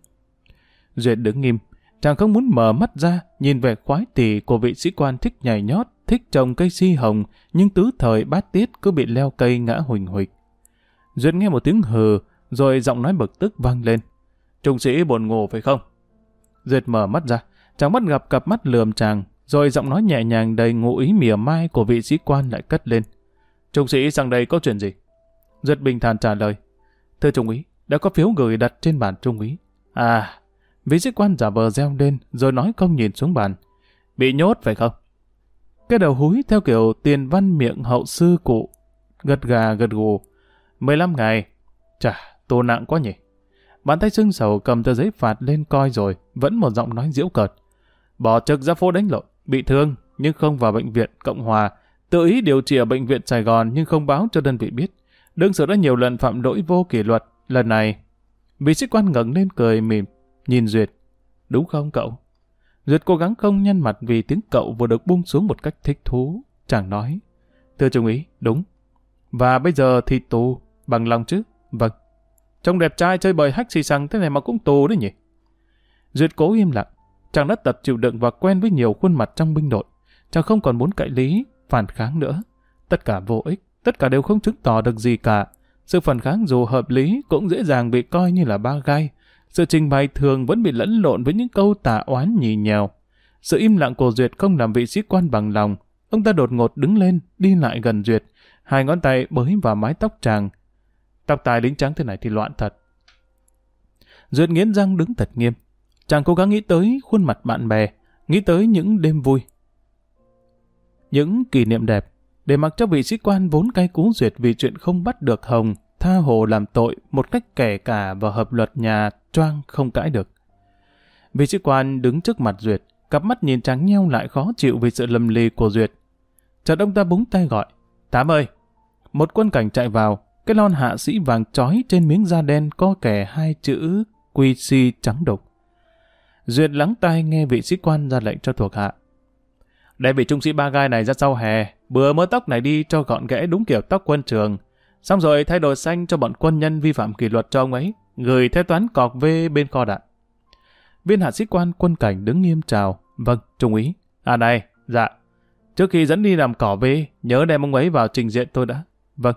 Duyệt đứng nghiêm, chàng không muốn mở mắt ra nhìn về khoái tỉ của vị sĩ quan thích nhảy nhót, thích trồng cây si hồng, nhưng tứ thời bát tiết cứ bị leo cây ngã huỳnh huỳnh. Duyệt nghe một tiếng hừ, rồi giọng nói bực tức vang lên. Trung sĩ buồn ngủ phải không? Duyệt mở mắt ra, chàng bắt gặp cặp mắt lườm chàng, rồi giọng nói nhẹ nhàng đầy ngụ ý mỉa mai của vị sĩ quan lại cất lên. Trung sĩ sang đây có chuyện gì? Duyệt bình thản trả lời. Thưa Trung úy, đã có phiếu gửi đặt trên bàn Trung úy. À, vị sĩ quan giả vờ reo lên, rồi nói không nhìn xuống bàn. Bị nhốt phải không? Cái đầu húi theo kiểu tiền văn miệng hậu sư cụ, gật gà gật gù. mười lăm ngày. Chà, tù nặng quá nhỉ. Bàn tay sưng sầu cầm tờ giấy phạt lên coi rồi, vẫn một giọng nói giễu cợt. Bỏ trực ra phố đánh lộn, bị thương nhưng không vào bệnh viện Cộng Hòa, tự ý điều trị ở bệnh viện Sài Gòn nhưng không báo cho đơn vị biết. Đương sự đã nhiều lần phạm lỗi vô kỷ luật, lần này. Vị sĩ quan ngẩng lên cười mỉm, nhìn Duyệt. Đúng không cậu? Duyệt cố gắng không nhăn mặt vì tiếng cậu vừa được buông xuống một cách thích thú. Chàng nói. Thưa Trung úy, đúng. Và bây giờ thì tù, bằng lòng chứ? Vâng. Trông đẹp trai chơi bời hách xì xăng thế này mà cũng tù đấy nhỉ? Duyệt cố im lặng. Chàng đã tập chịu đựng và quen với nhiều khuôn mặt trong binh đội. Chàng không còn muốn cãi lý, phản kháng nữa. Tất cả vô ích, tất cả đều không chứng tỏ được gì cả. Sự phản kháng dù hợp lý cũng dễ dàng bị coi như là ba gai. Sự trình bày thường vẫn bị lẫn lộn với những câu tả oán nhì nhèo. Sự im lặng của Duyệt không làm vị sĩ quan bằng lòng. Ông ta đột ngột đứng lên, đi lại gần Duyệt. Hai ngón tay bới vào mái tóc chàng. Tóc tai lính trắng thế này thì loạn thật. Duyệt nghiến răng đứng thật nghiêm. Chàng cố gắng nghĩ tới khuôn mặt bạn bè, nghĩ tới những đêm vui, những kỷ niệm đẹp, để mặc cho vị sĩ quan vốn cay cú Duyệt vì chuyện không bắt được Hồng, tha hồ làm tội một cách kẻ cả và hợp luật nhà choang không cãi được. Vị sĩ quan đứng trước mặt Duyệt, cặp mắt nhìn chàng nheo lại khó chịu vì sự lầm lì của Duyệt. Chợt ông ta búng tay gọi. Tám ơi! Một quân cảnh chạy vào, cái lon hạ sĩ vàng chói trên miếng da đen có kẻ hai chữ quy xê trắng đục. Duyệt lắng tai nghe vị sĩ quan ra lệnh cho thuộc hạ. Đem vị trung sĩ ba gai này ra sau hè, bừa mớ tóc này đi cho gọn ghẽ đúng kiểu tóc quân trường. Xong rồi thay đồ xanh cho bọn quân nhân vi phạm kỷ luật cho ông ấy, gửi theo toán cọc về bên kho đạn. Viên hạ sĩ quan quân cảnh đứng nghiêm chào. Vâng, trung úy. À này, dạ. Trước khi dẫn đi làm cỏ về, nhớ đem ông ấy vào trình diện tôi đã. Vâng.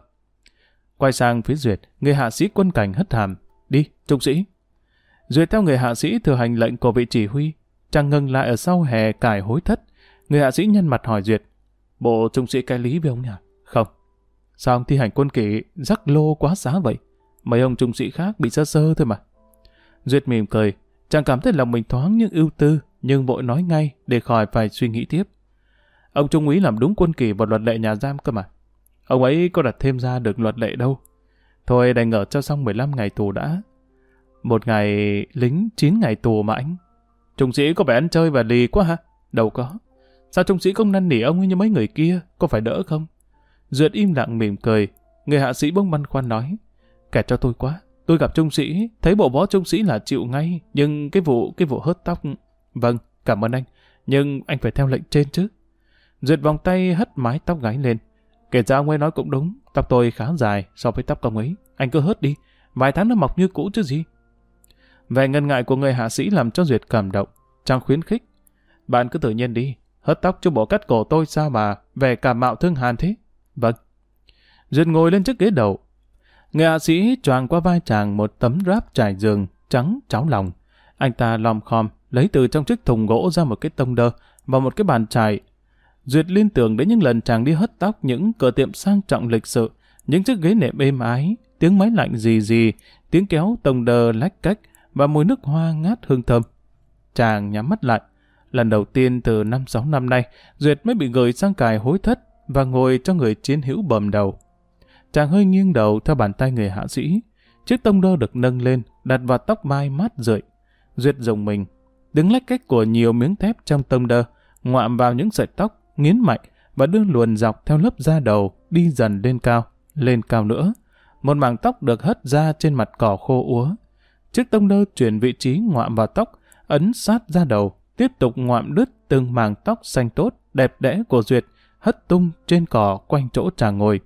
Quay sang phía Duyệt, người hạ sĩ quân cảnh hất hàm. Đi, trung sĩ. Duyệt theo người hạ sĩ thừa hành lệnh của vị chỉ huy. Chàng ngừng lại ở sau hè cải hối thất. Người hạ sĩ nhân mặt hỏi Duyệt. Bộ trung sĩ cái lý với ông nhỉ? Không. Sao ông thi hành quân kỷ rắc lô quá xá vậy? Mấy ông trung sĩ khác bị sơ sơ thôi mà. Duyệt mỉm cười. Chàng cảm thấy lòng mình thoáng nhưng ưu tư, nhưng vội nói ngay để khỏi phải suy nghĩ tiếp. Ông trung úy làm đúng quân kỷ và luật lệ nhà giam cơ mà. Ông ấy có đặt thêm ra được luật lệ đâu. Thôi đành ngờ cho xong mười lăm ngày tù đã. Một ngày lính chín ngày tù mà anh. Trung sĩ có vẻ ăn chơi và lì quá ha? Đâu có. Sao trung sĩ không năn nỉ ông như mấy người kia, có phải đỡ không? Duyệt im lặng mỉm cười. Người hạ sĩ bỗng băn khoăn nói. Kẹt cho tôi quá. Tôi gặp trung sĩ, thấy bộ võ trung sĩ là chịu ngay, nhưng cái vụ cái vụ hớt tóc... Vâng, cảm ơn anh, nhưng anh phải theo lệnh trên chứ. Duyệt vòng tay hất mái tóc gái lên. Kể ra ông ấy nói cũng đúng, tóc tôi khá dài so với tóc ông ấy. Anh cứ hớt đi, vài tháng nó mọc như cũ chứ gì. Vẻ ngần ngại của người hạ sĩ làm cho Duyệt cảm động. Chàng khuyến khích. Bạn cứ tự nhiên đi, hớt tóc cho bộ cắt cổ tôi sao mà vẻ cảm mạo thương hàn thế. Vâng. Duyệt ngồi lên chiếc ghế đầu. Người hạ sĩ choàng qua vai chàng một tấm ráp trải giường trắng cháo lòng. Anh ta lom khom lấy từ trong chiếc thùng gỗ ra một cái tông đơ và một cái bàn chải. Duyệt liên tưởng đến những lần chàng đi hớt tóc những cửa tiệm sang trọng lịch sự, những chiếc ghế nệm êm ái, tiếng máy lạnh rì rì, tiếng kéo tông đơ lách cách và mùi nước hoa ngát hương thơm. Chàng nhắm mắt lại. Lần đầu tiên từ năm sáu năm nay, Duyệt mới bị gửi sang cài hối thất và ngồi cho người chiến hữu bầm đầu. Chàng hơi nghiêng đầu theo bàn tay người hạ sĩ. Chiếc tông đơ được nâng lên, đặt vào tóc mai mát rượi. Duyệt rùng mình, đứng lách cách của nhiều miếng thép trong tông đơ, ngoạm vào những sợi tóc, nghiến mạnh và đưa luồn dọc theo lớp da đầu, đi dần lên cao, lên cao nữa. Một mảng tóc được hất ra trên mặt cỏ khô úa. Chiếc tông đơ chuyển vị trí ngoạm vào tóc, ấn sát da đầu, tiếp tục ngoạm đứt từng mảng tóc xanh tốt, đẹp đẽ của Duyệt, hất tung trên cỏ quanh chỗ chàng ngồi.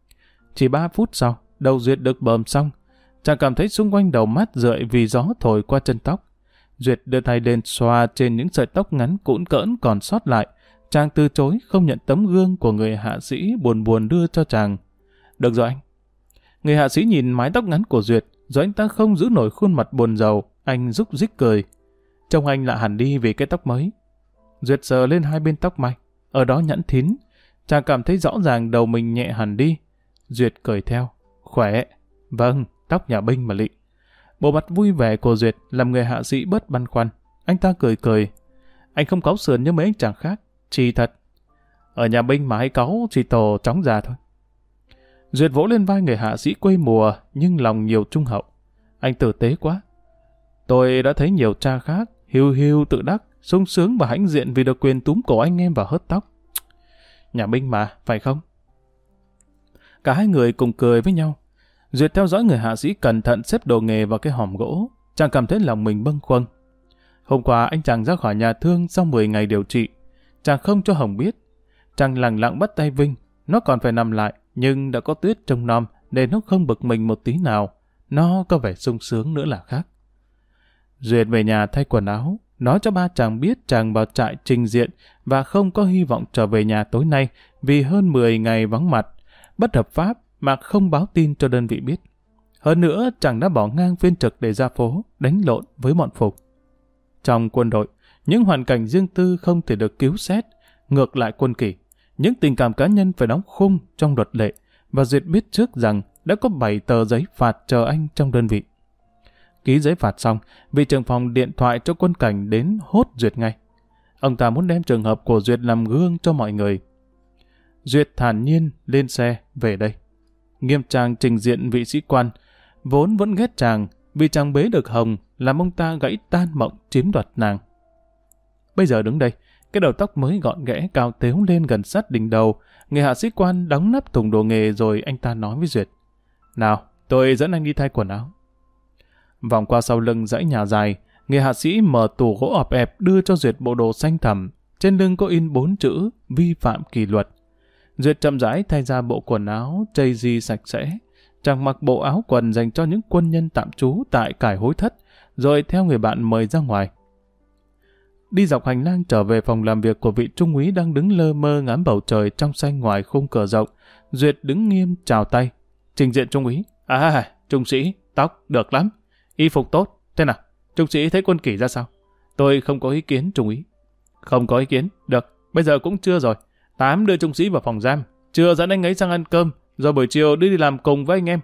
Chỉ ba phút sau, đầu Duyệt được bờm xong. Chàng cảm thấy xung quanh đầu mát rượi vì gió thổi qua chân tóc. Duyệt đưa tay lên xoa trên những sợi tóc ngắn cũn cỡn còn sót lại. Chàng từ chối không nhận tấm gương của người hạ sĩ buồn buồn đưa cho chàng. Được rồi anh. Người hạ sĩ nhìn mái tóc ngắn của Duyệt, rồi anh ta không giữ nổi khuôn mặt buồn rầu, anh rúc rích cười. Trông anh lạ hẳn đi vì cái tóc mới. Duyệt sờ lên hai bên tóc mai, ở đó nhẵn thín. Chàng cảm thấy rõ ràng đầu mình nhẹ hẳn đi. Duyệt cười theo. Khỏe. Vâng, tóc nhà binh mà lị. Bộ mặt vui vẻ của Duyệt làm người hạ sĩ bớt băn khoăn. Anh ta cười cười. Anh không cáu sườn như mấy anh chàng khác. Chỉ thật. Ở nhà binh mà hay cáu chỉ tổ chóng già thôi. Duyệt vỗ lên vai người hạ sĩ quê mùa nhưng lòng nhiều trung hậu. Anh tử tế quá. Tôi đã thấy nhiều cha khác hiu hiu tự đắc, sung sướng và hãnh diện vì được quyền túm cổ anh em và hớt tóc. Nhà binh mà, phải không? Cả hai người cùng cười với nhau. Duyệt theo dõi người hạ sĩ cẩn thận xếp đồ nghề vào cái hòm gỗ. Chàng cảm thấy lòng mình bâng khuâng. Hôm qua anh chàng ra khỏi nhà thương sau mười ngày điều trị. Chàng không cho Hồng biết. Chàng lặng lặng bắt tay Vinh. Nó còn phải nằm lại, nhưng đã có Tuyết trông nom nên nó không bực mình một tí nào. Nó có vẻ sung sướng nữa là khác. Duyệt về nhà thay quần áo, nói cho ba chàng biết chàng vào trại trình diện và không có hy vọng trở về nhà tối nay vì hơn mười ngày vắng mặt, bất hợp pháp mà không báo tin cho đơn vị biết. Hơn nữa, chàng đã bỏ ngang phiên trực để ra phố, đánh lộn với bọn Phục. Trong quân đội, những hoàn cảnh riêng tư không thể được cứu xét, ngược lại quân kỷ. Những tình cảm cá nhân phải đóng khung trong luật lệ, và Duyệt biết trước rằng đã có bảy tờ giấy phạt chờ anh trong đơn vị. Ký giấy phạt xong, vị trưởng phòng điện thoại cho quân cảnh đến hốt Duyệt ngay. Ông ta muốn đem trường hợp của Duyệt làm gương cho mọi người. Duyệt thản nhiên lên xe về đây. Nghiêm trang trình diện vị sĩ quan, vốn vẫn ghét chàng vì chàng bế được Hồng làm ông ta gãy tan mộng chiếm đoạt nàng. Bây giờ đứng đây, cái đầu tóc mới gọn ghẽ cao tếu lên gần sát đỉnh đầu, người hạ sĩ quan đóng nắp thùng đồ nghề rồi anh ta nói với Duyệt. Nào, tôi dẫn anh đi thay quần áo. Vòng qua sau lưng dãy nhà dài, người hạ sĩ mở tủ gỗ ọp ẹp đưa cho Duyệt bộ đồ xanh thẳm. trên lưng có in bốn chữ vi phạm kỷ luật. Duyệt chậm rãi thay ra bộ quần áo chây di sạch sẽ, chàng mặc bộ áo quần dành cho những quân nhân tạm trú tại cải hối thất, rồi theo người bạn mời ra ngoài. Đi dọc hành lang trở về phòng làm việc của vị trung úy đang đứng lơ mơ ngắm bầu trời trong xanh ngoài khung cửa rộng. Duyệt đứng nghiêm chào tay. Trình diện trung úy. À, trung sĩ, tóc được lắm. Y phục tốt. Thế nào, trung sĩ thấy quân kỷ ra sao? Tôi không có ý kiến, trung úy. Không có ý kiến. Được, bây giờ cũng trưa rồi. Tám đưa trung sĩ vào phòng giam. Trưa dẫn anh ấy sang ăn cơm, rồi buổi chiều đưa đi làm cùng với anh em.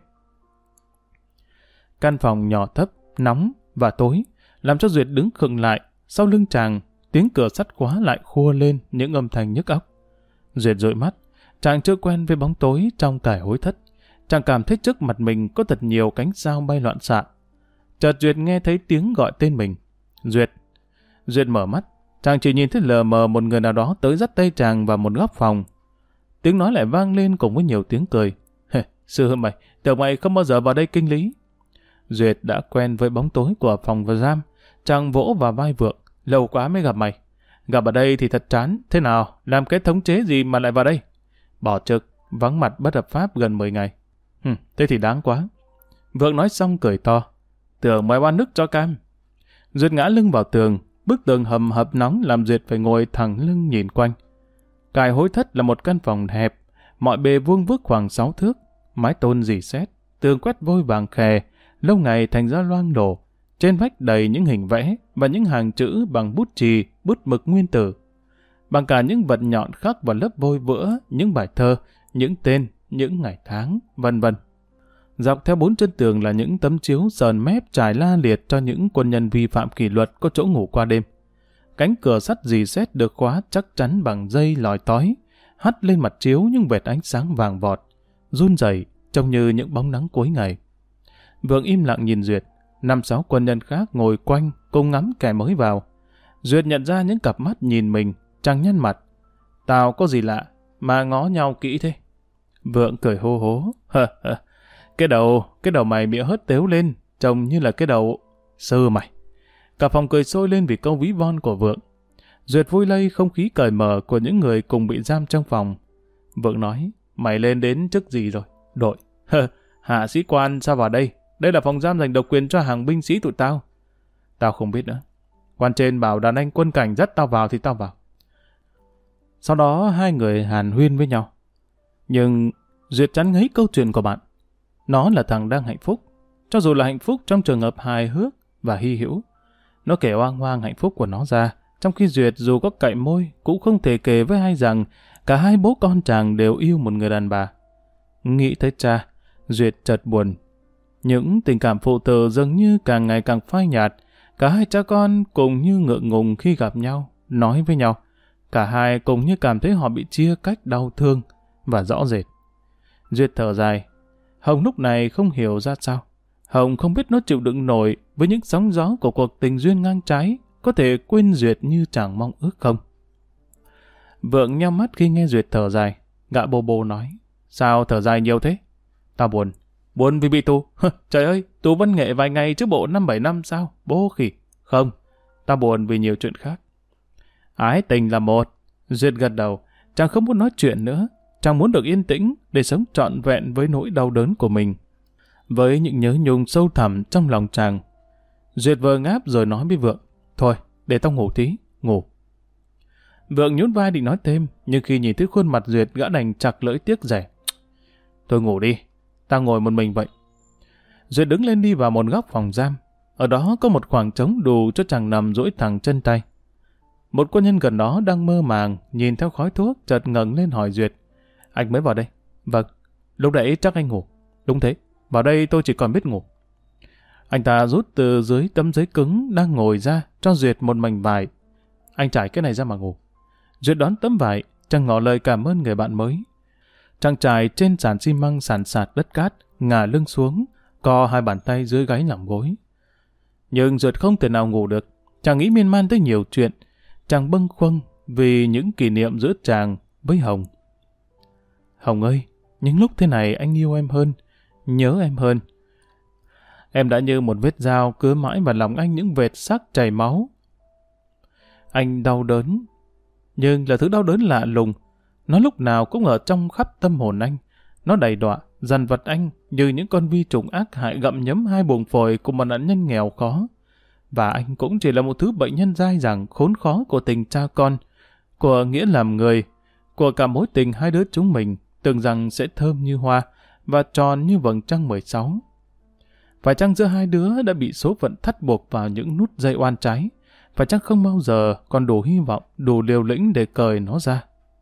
Căn phòng nhỏ thấp, nóng và tối, làm cho Duyệt đứng khựng lại. Sau lưng chàng, tiếng cửa sắt khóa lại khua lên những âm thanh nhức óc. Duyệt dụi mắt, chàng chưa quen với bóng tối trong cải hối thất. Chàng cảm thấy trước mặt mình có thật nhiều cánh sao bay loạn xạ. Chợt Duyệt nghe thấy tiếng gọi tên mình. Duyệt. Duyệt mở mắt, chàng chỉ nhìn thấy lờ mờ một người nào đó tới dắt tay chàng vào một góc phòng. Tiếng nói lại vang lên cùng với nhiều tiếng cười. Hề, sư mày, tưởng mày không bao giờ vào đây kinh lý. Duyệt đã quen với bóng tối của phòng và giam. Chàng vỗ vào vai Vượng. Lâu quá mới gặp mày. Gặp ở đây thì thật chán. Thế nào, làm cái thống chế gì mà lại vào đây? Bỏ trực, vắng mặt bất hợp pháp gần mười ngày. Hừm, thế thì đáng quá. Vượng nói xong cười to. Tưởng mày oan nước cho cam. Duyệt ngã lưng vào tường. Bức tường hầm hập nóng làm Duyệt phải ngồi thẳng lưng nhìn quanh. Cải hối thất là một căn phòng hẹp. Mọi bề vuông vức khoảng sáu thước. Mái tôn rỉ sét, tường quét vôi vàng khè, lâu ngày thành ra loang lổ. Trên vách đầy những hình vẽ và những hàng chữ bằng bút chì, bút mực nguyên tử. Bằng cả những vật nhọn khắc vào lớp vôi vữa, những bài thơ, những tên, những ngày tháng, vân vân. Dọc theo bốn chân tường là những tấm chiếu sờn mép trải la liệt cho những quân nhân vi phạm kỷ luật có chỗ ngủ qua đêm. Cánh cửa sắt rì sét được khóa chắc chắn bằng dây lòi tói, hắt lên mặt chiếu những vệt ánh sáng vàng vọt, run rẩy trông như những bóng nắng cuối ngày. Vượng im lặng nhìn Duyệt. Năm sáu quân nhân khác ngồi quanh cùng ngắm kẻ mới vào. Duyệt nhận ra những cặp mắt nhìn mình, chàng nhăn mặt. Tao có gì lạ mà ngó nhau kỹ thế? Vượng cười hô hố. Hờ, hờ. Cái đầu, cái đầu mày bị hớt tếu lên, trông như là cái đầu sư mày. Cả phòng cười sôi lên vì câu ví von của Vượng. Duyệt vui lây không khí cởi mở của những người cùng bị giam trong phòng. Vượng nói, mày lên đến chức gì rồi? Đội. Hờ, hạ sĩ quan sao vào đây? Đây là phòng giam dành độc quyền cho hàng binh sĩ tụi tao. Tao không biết nữa. Quan trên bảo đàn anh quân cảnh dắt tao vào thì tao vào. Sau đó hai người hàn huyên với nhau. Nhưng Duyệt chán ngấy câu chuyện của bạn. Nó là thằng đang hạnh phúc. Cho dù là hạnh phúc trong trường hợp hài hước và hy hữu. Nó kể oang oang hạnh phúc của nó ra. Trong khi Duyệt dù có cậy môi cũng không thể kể với ai rằng cả hai bố con chàng đều yêu một người đàn bà. Nghĩ tới cha, Duyệt chợt buồn. Những tình cảm phụ tử dường như càng ngày càng phai nhạt. Cả hai cha con cùng như ngượng ngùng khi gặp nhau, nói với nhau. Cả hai cùng như cảm thấy họ bị chia cách đau thương và rõ rệt. Duyệt thở dài. Hồng lúc này không hiểu ra sao. Hồng không biết nó chịu đựng nổi với những sóng gió của cuộc tình duyên ngang trái, có thể quên Duyệt như chàng mong ước không. Vượng nhắm mắt khi nghe Duyệt thở dài. Gã bô bô nói. Sao thở dài nhiều thế? Tao buồn. Buồn vì bị tù. Trời ơi, tù văn nghệ vài ngày chứ bộ năm bảy năm sao? Bố khỉ. Không, tao buồn vì nhiều chuyện khác. Ái tình là một. Duyệt gật đầu. Chàng không muốn nói chuyện nữa. Chàng muốn được yên tĩnh để sống trọn vẹn với nỗi đau đớn của mình. Với những nhớ nhung sâu thẳm trong lòng chàng. Duyệt vờ ngáp rồi nói với Vượng. Thôi, để tao ngủ tí. Ngủ. Vượng nhún vai định nói thêm, nhưng khi nhìn thấy khuôn mặt Duyệt, gã đành chặt lưỡi tiếc rẻ. Thôi ngủ đi. Tao ngồi một mình vậy. Duyệt đứng lên đi vào một góc phòng giam. Ở đó có một khoảng trống đủ cho chàng nằm duỗi thẳng chân tay. Một quân nhân gần đó đang mơ màng, nhìn theo khói thuốc, chợt ngẩng lên hỏi Duyệt. Anh mới vào đây? Vâng. Lúc nãy chắc anh ngủ. Đúng thế. Vào đây tôi chỉ còn biết ngủ. Anh ta rút từ dưới tấm giấy cứng đang ngồi ra, cho Duyệt một mảnh vải. Anh trải cái này ra mà ngủ. Duyệt đón tấm vải, chàng ngỏ lời cảm ơn người bạn mới. Chàng trải trên sàn xi măng sàn sạt đất cát, ngả lưng xuống, co hai bàn tay dưới gáy làm gối. Nhưng Duyệt không thể nào ngủ được. Chàng nghĩ miên man tới nhiều chuyện. Chàng bâng khuâng vì những kỷ niệm giữa chàng với Hồng. Hồng ơi, những lúc thế này anh yêu em hơn, nhớ em hơn. Em đã như một vết dao cứa mãi vào lòng anh những vệt sắc chảy máu. Anh đau đớn, nhưng là thứ đau đớn lạ lùng. Nó lúc nào cũng ở trong khắp tâm hồn anh. Nó đầy đọa, dằn vặt anh như những con vi trùng ác hại gặm nhấm hai buồng phổi của một nạn nhân nghèo khó. Và anh cũng chỉ là một thứ bệnh nhân dai dẳng khốn khó của tình cha con, của nghĩa làm người, của cả mối tình hai đứa chúng mình, tưởng rằng sẽ thơm như hoa và tròn như vầng trăng mười sáu. Phải chăng giữa hai đứa đã bị số phận thắt buộc vào những nút dây oan trái? Phải chăng không bao giờ còn đủ hy vọng, đủ liều lĩnh để cởi nó ra?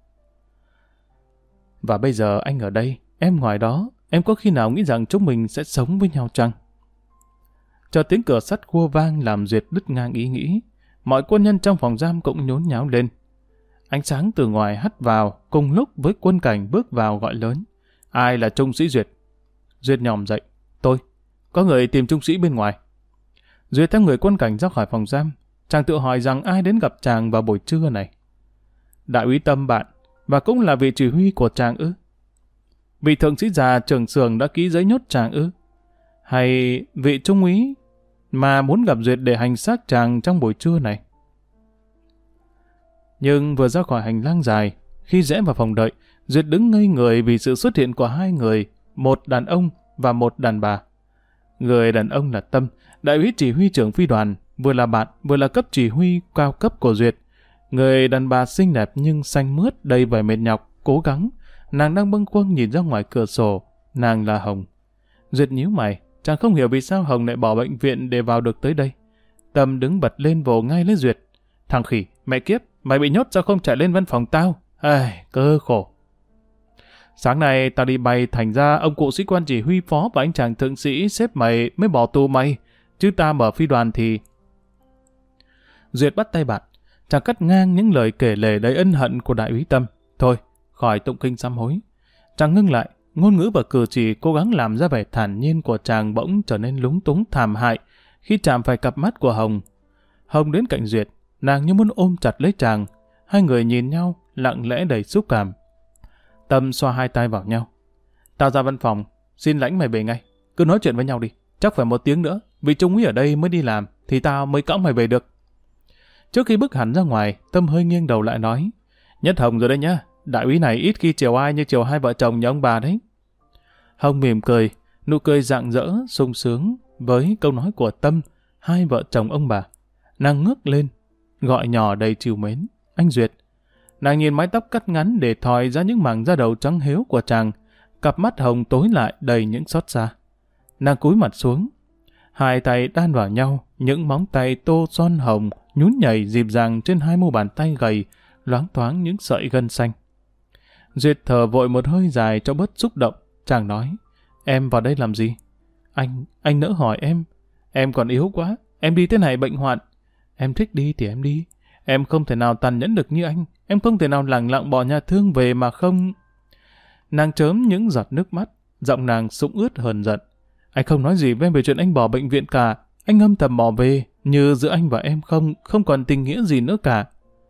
Và bây giờ anh ở đây, em ngoài đó, em có khi nào nghĩ rằng chúng mình sẽ sống với nhau chăng? Chờ tiếng cửa sắt khua vang làm Duyệt đứt ngang ý nghĩ. Mọi quân nhân trong phòng giam cũng nhốn nháo lên. Ánh sáng từ ngoài hắt vào, cùng lúc với quân cảnh bước vào gọi lớn. Ai là trung sĩ Duyệt? Duyệt nhòm dậy. Tôi. Có người tìm trung sĩ bên ngoài. Duyệt theo người quân cảnh ra khỏi phòng giam. Chàng tự hỏi rằng ai đến gặp chàng vào buổi trưa này. Đại úy Tâm bạn, và cũng là vị chỉ huy của chàng ư? Vị thượng sĩ già trưởng xưởng đã ký giấy nhốt chàng ư? Hay vị trung úy mà muốn gặp Duyệt để hành xác chàng trong buổi trưa này? Nhưng vừa ra khỏi hành lang dài, khi rẽ vào phòng đợi, Duyệt đứng ngây người vì sự xuất hiện của hai người, một đàn ông và một đàn bà. Người đàn ông là Tâm, đại úy chỉ huy trưởng phi đoàn, vừa là bạn, vừa là cấp chỉ huy cao cấp của Duyệt. Người đàn bà xinh đẹp nhưng xanh mướt, đầy vẻ mệt nhọc, cố gắng. Nàng đang bâng khuâng nhìn ra ngoài cửa sổ. Nàng là Hồng. Duyệt nhíu mày, chàng không hiểu vì sao Hồng lại bỏ bệnh viện để vào được tới đây. Tâm đứng bật lên vồ ngay lấy Duyệt. Thằng khỉ, mẹ kiếp, mày bị nhốt sao không chạy lên văn phòng tao? Ai, cơ khổ. Sáng nay tao đi bay, thành ra ông cụ sĩ quan chỉ huy phó và anh chàng thượng sĩ xếp mày mới bỏ tù mày. Chứ ta mở phi đoàn thì... Duyệt bắt tay bạn. Chàng cắt ngang những lời kể lể đầy ân hận của đại úy Tâm. Thôi, khỏi tụng kinh sám hối. Chàng ngưng lại, ngôn ngữ và cử chỉ cố gắng làm ra vẻ thản nhiên của chàng bỗng trở nên lúng túng thảm hại khi chạm phải cặp mắt của Hồng. Hồng đến cạnh Duyệt, nàng như muốn ôm chặt lấy chàng. Hai người nhìn nhau, lặng lẽ đầy xúc cảm. Tâm xoa hai tay vào nhau. Tao ra văn phòng, xin lãnh mày về ngay. Cứ nói chuyện với nhau đi, chắc phải một tiếng nữa, vì trung úy ở đây mới đi làm, thì tao mới cõng mày về được. Trước khi bước hẳn ra ngoài, Tâm hơi nghiêng đầu lại nói, Nhất Hồng rồi đấy nhá, đại úy này ít khi chiều ai như chiều hai vợ chồng nhà ông bà đấy. Hồng mỉm cười, nụ cười rạng rỡ, sung sướng với câu nói của Tâm, hai vợ chồng ông bà. Nàng ngước lên, gọi nhỏ đầy trìu mến, anh Duyệt. Nàng nhìn mái tóc cắt ngắn để thòi ra những mảng da đầu trắng héo của chàng, cặp mắt Hồng tối lại đầy những xót xa. Nàng cúi mặt xuống, hai tay đan vào nhau, những móng tay tô son hồng nhún nhảy dịp dàng trên hai mu bàn tay gầy, loáng thoáng những sợi gân xanh. Duyệt thở vội một hơi dài cho bớt xúc động. Chàng nói, em vào đây làm gì? Anh, anh nỡ hỏi em. Em còn yếu quá, em đi thế này bệnh hoạn. Em thích đi thì em đi. Em không thể nào tàn nhẫn được như anh. Em không thể nào lẳng lặng bỏ nhà thương về mà không... Nàng chớm những giọt nước mắt, giọng nàng sũng ướt hờn giận. Anh không nói gì với em về chuyện anh bỏ bệnh viện cả. Anh âm thầm bỏ về, như giữa anh và em không, không còn tình nghĩa gì nữa cả.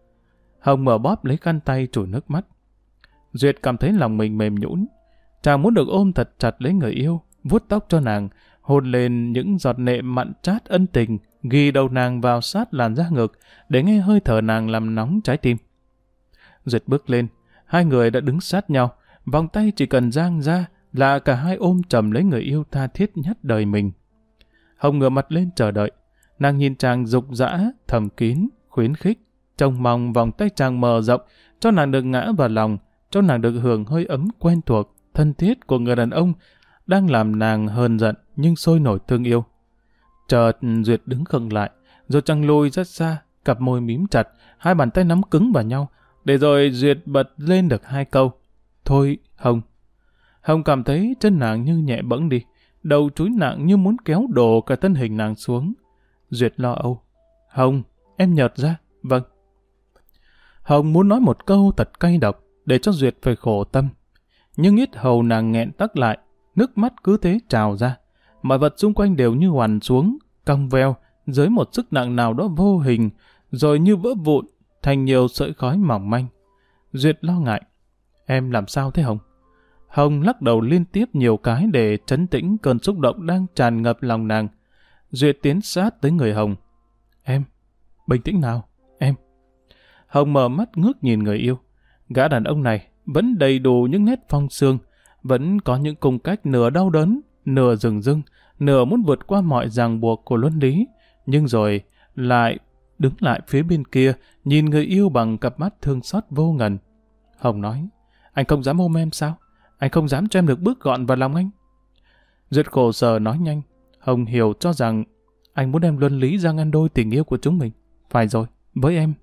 Hồng mở bóp lấy khăn tay chùi nước mắt. Duyệt cảm thấy lòng mình mềm nhũn. Chàng muốn được ôm thật chặt lấy người yêu, vuốt tóc cho nàng, hôn lên những giọt nệm mặn chát ân tình, ghi đầu nàng vào sát làn da ngực, để nghe hơi thở nàng làm nóng trái tim. Duyệt bước lên, hai người đã đứng sát nhau, vòng tay chỉ cần dang ra là cả hai ôm chầm lấy người yêu tha thiết nhất đời mình. Hồng ngửa mặt lên chờ đợi, nàng nhìn chàng rục rã, thầm kín, khuyến khích, trông mong vòng tay chàng mở rộng, cho nàng được ngã vào lòng, cho nàng được hưởng hơi ấm quen thuộc, thân thiết của người đàn ông, đang làm nàng hờn giận nhưng sôi nổi thương yêu. Chợt Duyệt đứng khựng lại, rồi chàng lùi rất xa, cặp môi mím chặt, hai bàn tay nắm cứng vào nhau, để rồi Duyệt bật lên được hai câu. Thôi, Hồng. Hồng cảm thấy chân nàng như nhẹ bẫng đi, đầu chúi nặng như muốn kéo đổ cả thân hình nàng xuống. Duyệt lo âu. Hồng, em nhợt ra. Vâng. Hồng muốn nói một câu thật cay độc, để cho Duyệt phải khổ tâm. Nhưng yết hầu nàng nghẹn tắc lại, nước mắt cứ thế trào ra. Mọi vật xung quanh đều như hoàn xuống, cong veo, dưới một sức nặng nào đó vô hình, rồi như vỡ vụn, thành nhiều sợi khói mỏng manh. Duyệt lo ngại. Em làm sao thế Hồng? Hồng lắc đầu liên tiếp nhiều cái để trấn tĩnh cơn xúc động đang tràn ngập lòng nàng. Duyệt tiến sát tới người Hồng. Em, bình tĩnh nào, em. Hồng mở mắt ngước nhìn người yêu. Gã đàn ông này vẫn đầy đủ những nét phong sương, vẫn có những cung cách nửa đau đớn, nửa rừng rưng, nửa muốn vượt qua mọi ràng buộc của luân lý, nhưng rồi lại đứng lại phía bên kia, nhìn người yêu bằng cặp mắt thương xót vô ngần. Hồng nói, anh không dám ôm em sao? Anh không dám cho em được bước gọn vào lòng anh? Duyệt khổ sở nói nhanh. Hồng hiểu cho rằng anh muốn đem luân lý ra ngăn đôi tình yêu của chúng mình. Phải rồi, với em.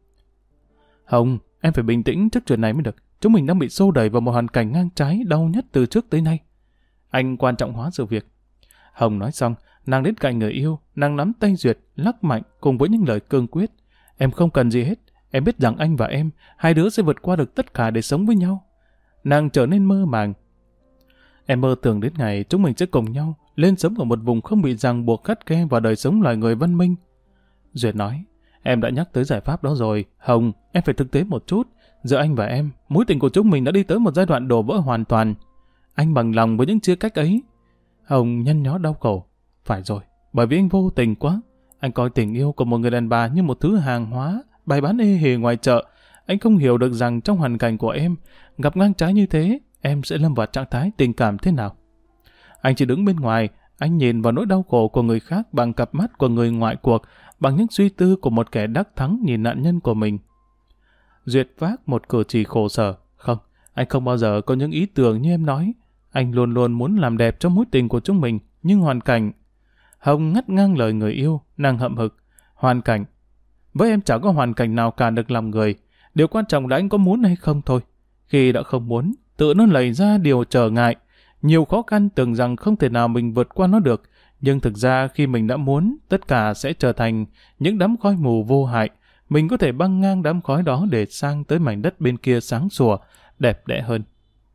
Hồng, em phải bình tĩnh trước chuyện này mới được. Chúng mình đang bị xô đẩy vào một hoàn cảnh ngang trái đau nhất từ trước tới nay. Anh quan trọng hóa sự việc. Hồng nói xong, nàng đến cạnh người yêu, nàng nắm tay Duyệt, lắc mạnh cùng với những lời cương quyết. Em không cần gì hết. Em biết rằng anh và em, hai đứa sẽ vượt qua được tất cả để sống với nhau. Nàng trở nên mơ màng. Em mơ tưởng đến ngày chúng mình sẽ cùng nhau lên sống ở một vùng không bị ràng buộc khắt khe vào đời sống loài người văn minh. Duyệt nói, em đã nhắc tới giải pháp đó rồi. Hồng, em phải thực tế một chút. Giữa anh và em, mối tình của chúng mình đã đi tới một giai đoạn đổ vỡ hoàn toàn. Anh bằng lòng với những chia cách ấy. Hồng nhăn nhó đau khổ. Phải rồi, bởi vì anh vô tình quá. Anh coi tình yêu của một người đàn bà như một thứ hàng hóa, bày bán ê hề ngoài chợ. Anh không hiểu được rằng trong hoàn cảnh của em, gặp ngang trái như thế, em sẽ lâm vào trạng thái tình cảm thế nào. Anh chỉ đứng bên ngoài, anh nhìn vào nỗi đau khổ của người khác bằng cặp mắt của người ngoại cuộc, bằng những suy tư của một kẻ đắc thắng nhìn nạn nhân của mình. Duyệt vác một cử chỉ khổ sở. Không, anh không bao giờ có những ý tưởng như em nói. Anh luôn luôn muốn làm đẹp cho mối tình của chúng mình, nhưng hoàn cảnh... Hồng ngắt ngang lời người yêu, nàng hậm hực. Hoàn cảnh? Với em chẳng có hoàn cảnh nào cản được lòng người. Điều quan trọng là anh có muốn hay không thôi. Khi đã không muốn, tự nó lầy ra điều trở ngại. Nhiều khó khăn tưởng rằng không thể nào mình vượt qua nó được. Nhưng thực ra khi mình đã muốn, tất cả sẽ trở thành những đám khói mù vô hại. Mình có thể băng ngang đám khói đó để sang tới mảnh đất bên kia sáng sủa, đẹp đẽ hơn.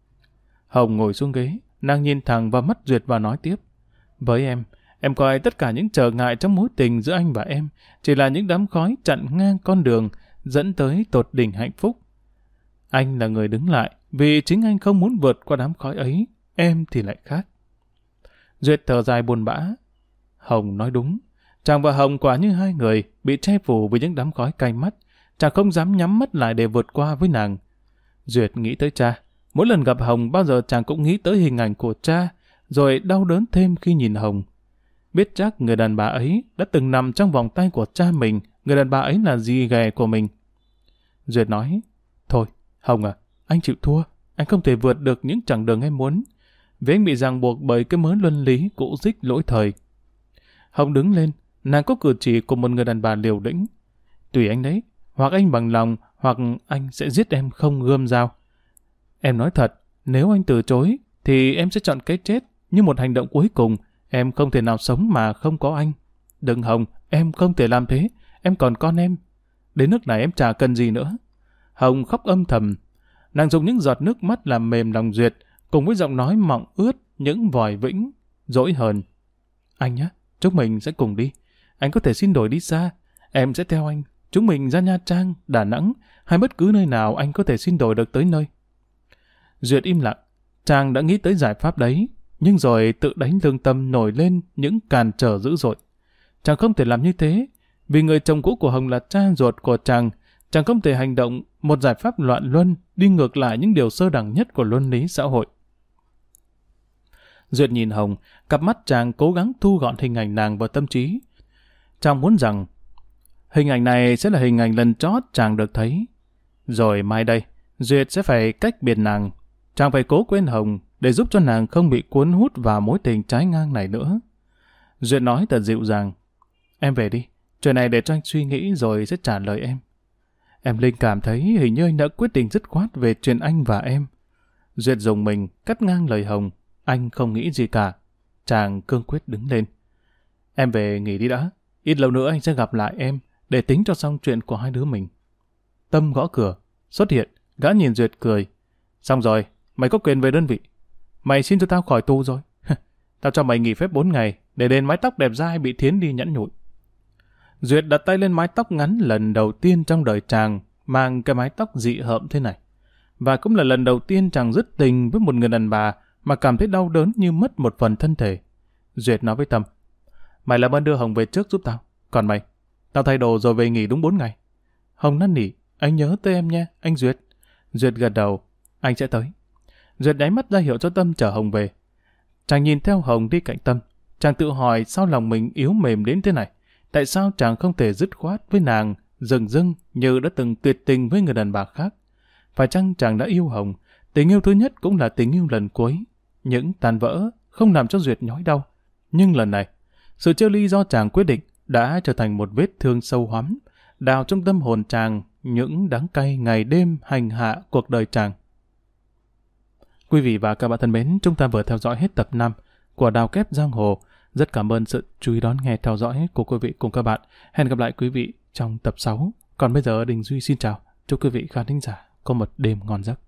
Hồng ngồi xuống ghế, nàng nhìn thẳng vào mắt Duyệt và nói tiếp. Với em, em coi tất cả những trở ngại trong mối tình giữa anh và em chỉ là những đám khói chặn ngang con đường dẫn tới tột đỉnh hạnh phúc. Anh là người đứng lại vì chính anh không muốn vượt qua đám khói ấy, em thì lại khác. Duyệt thở dài buồn bã. Hồng nói đúng. Chàng và Hồng quả như hai người bị che phủ với những đám khói cay mắt. Chàng không dám nhắm mắt lại để vượt qua với nàng. Duyệt nghĩ tới cha. Mỗi lần gặp Hồng bao giờ chàng cũng nghĩ tới hình ảnh của cha, rồi đau đớn thêm khi nhìn Hồng. Biết chắc người đàn bà ấy đã từng nằm trong vòng tay của cha mình, người đàn bà ấy là dì ghẻ của mình. Duyệt nói, thôi, Hồng à, anh chịu thua. Anh không thể vượt được những chặng đường em muốn. Vì anh bị ràng buộc bởi cái mớ luân lý cũ dích lỗi thời. Hồng đứng lên, nàng có cử chỉ của một người đàn bà liều lĩnh. Tùy anh đấy, hoặc anh bằng lòng, hoặc anh sẽ giết em không gươm dao. Em nói thật, nếu anh từ chối, thì em sẽ chọn cái chết. Như một hành động cuối cùng, em không thể nào sống mà không có anh. Đừng Hồng, em không thể làm thế. Em còn con em. Đến nước này em chả cần gì nữa. Hồng khóc âm thầm. Nàng dùng những giọt nước mắt làm mềm lòng Duyệt, cùng với giọng nói mọng ướt những vòi vĩnh, dỗi hờn. Anh nhé, chúng mình sẽ cùng đi. Anh có thể xin đổi đi xa. Em sẽ theo anh. Chúng mình ra Nha Trang, Đà Nẵng, hay bất cứ nơi nào anh có thể xin đổi được tới nơi. Duyệt im lặng. Chàng đã nghĩ tới giải pháp đấy, nhưng rồi tự đánh lương tâm nổi lên những cản trở dữ dội. Chàng không thể làm như thế, vì người chồng cũ của Hồng là cha ruột của chàng. Chàng không thể hành động một giải pháp loạn luân, đi ngược lại những điều sơ đẳng nhất của luân lý xã hội. Duyệt nhìn Hồng, cặp mắt chàng cố gắng thu gọn hình ảnh nàng vào tâm trí. Chàng muốn rằng hình ảnh này sẽ là hình ảnh lần chót chàng được thấy. Rồi mai đây, Duyệt sẽ phải cách biệt nàng. Chàng phải cố quên Hồng để giúp cho nàng không bị cuốn hút vào mối tình trái ngang này nữa. Duyệt nói thật dịu dàng. Em về đi, chuyện này để cho anh suy nghĩ rồi sẽ trả lời em. Em linh cảm thấy hình như anh đã quyết định dứt khoát về chuyện anh và em. Duyệt dùng mình cắt ngang lời Hồng. Anh không nghĩ gì cả. Chàng cương quyết đứng lên. Em về nghỉ đi đã. Ít lâu nữa anh sẽ gặp lại em để tính cho xong chuyện của hai đứa mình. Tâm gõ cửa. Xuất hiện. Gã nhìn Duyệt cười. Xong rồi. Mày có quyền về đơn vị. Mày xin cho tao khỏi tù rồi. Tao cho mày nghỉ phép bốn ngày để đền mái tóc đẹp dai bị thiến đi nhẵn nhụi. Duyệt đặt tay lên mái tóc ngắn lần đầu tiên trong đời chàng mang cái mái tóc dị hợm thế này. Và cũng là lần đầu tiên chàng dứt tình với một người đàn bà mà cảm thấy đau đớn như mất một phần thân thể. Duyệt nói với Tâm, mày làm ơn đưa Hồng về trước giúp tao. Còn mày, tao thay đồ rồi về nghỉ đúng bốn ngày. Hồng năn nỉ, anh nhớ tới em nha, anh Duyệt. Duyệt gật đầu, anh sẽ tới. Duyệt đáy mắt ra hiệu cho Tâm chở Hồng về. Chàng nhìn theo Hồng đi cạnh Tâm, chàng tự hỏi sao lòng mình yếu mềm đến thế này. Tại sao chàng không thể dứt khoát với nàng, dừng dưng như đã từng tuyệt tình với người đàn bà khác? Phải chăng chàng đã yêu Hồng? Tình yêu thứ nhất cũng là tình yêu lần cuối. Những tàn vỡ không làm cho Duyệt nhói đau. Nhưng lần này, sự chia ly do chàng quyết định đã trở thành một vết thương sâu hoắm, đào trong tâm hồn chàng những đắng cay ngày đêm hành hạ cuộc đời chàng. Quý vị và các bạn thân mến, chúng ta vừa theo dõi hết tập năm của Đào Kép Giang Hồ. Rất cảm ơn sự chú ý đón nghe theo dõi của quý vị cùng các bạn. Hẹn gặp lại quý vị trong tập sáu. Còn bây giờ Đình Duy xin chào. Chúc quý vị khán thính giả có một đêm ngon giấc.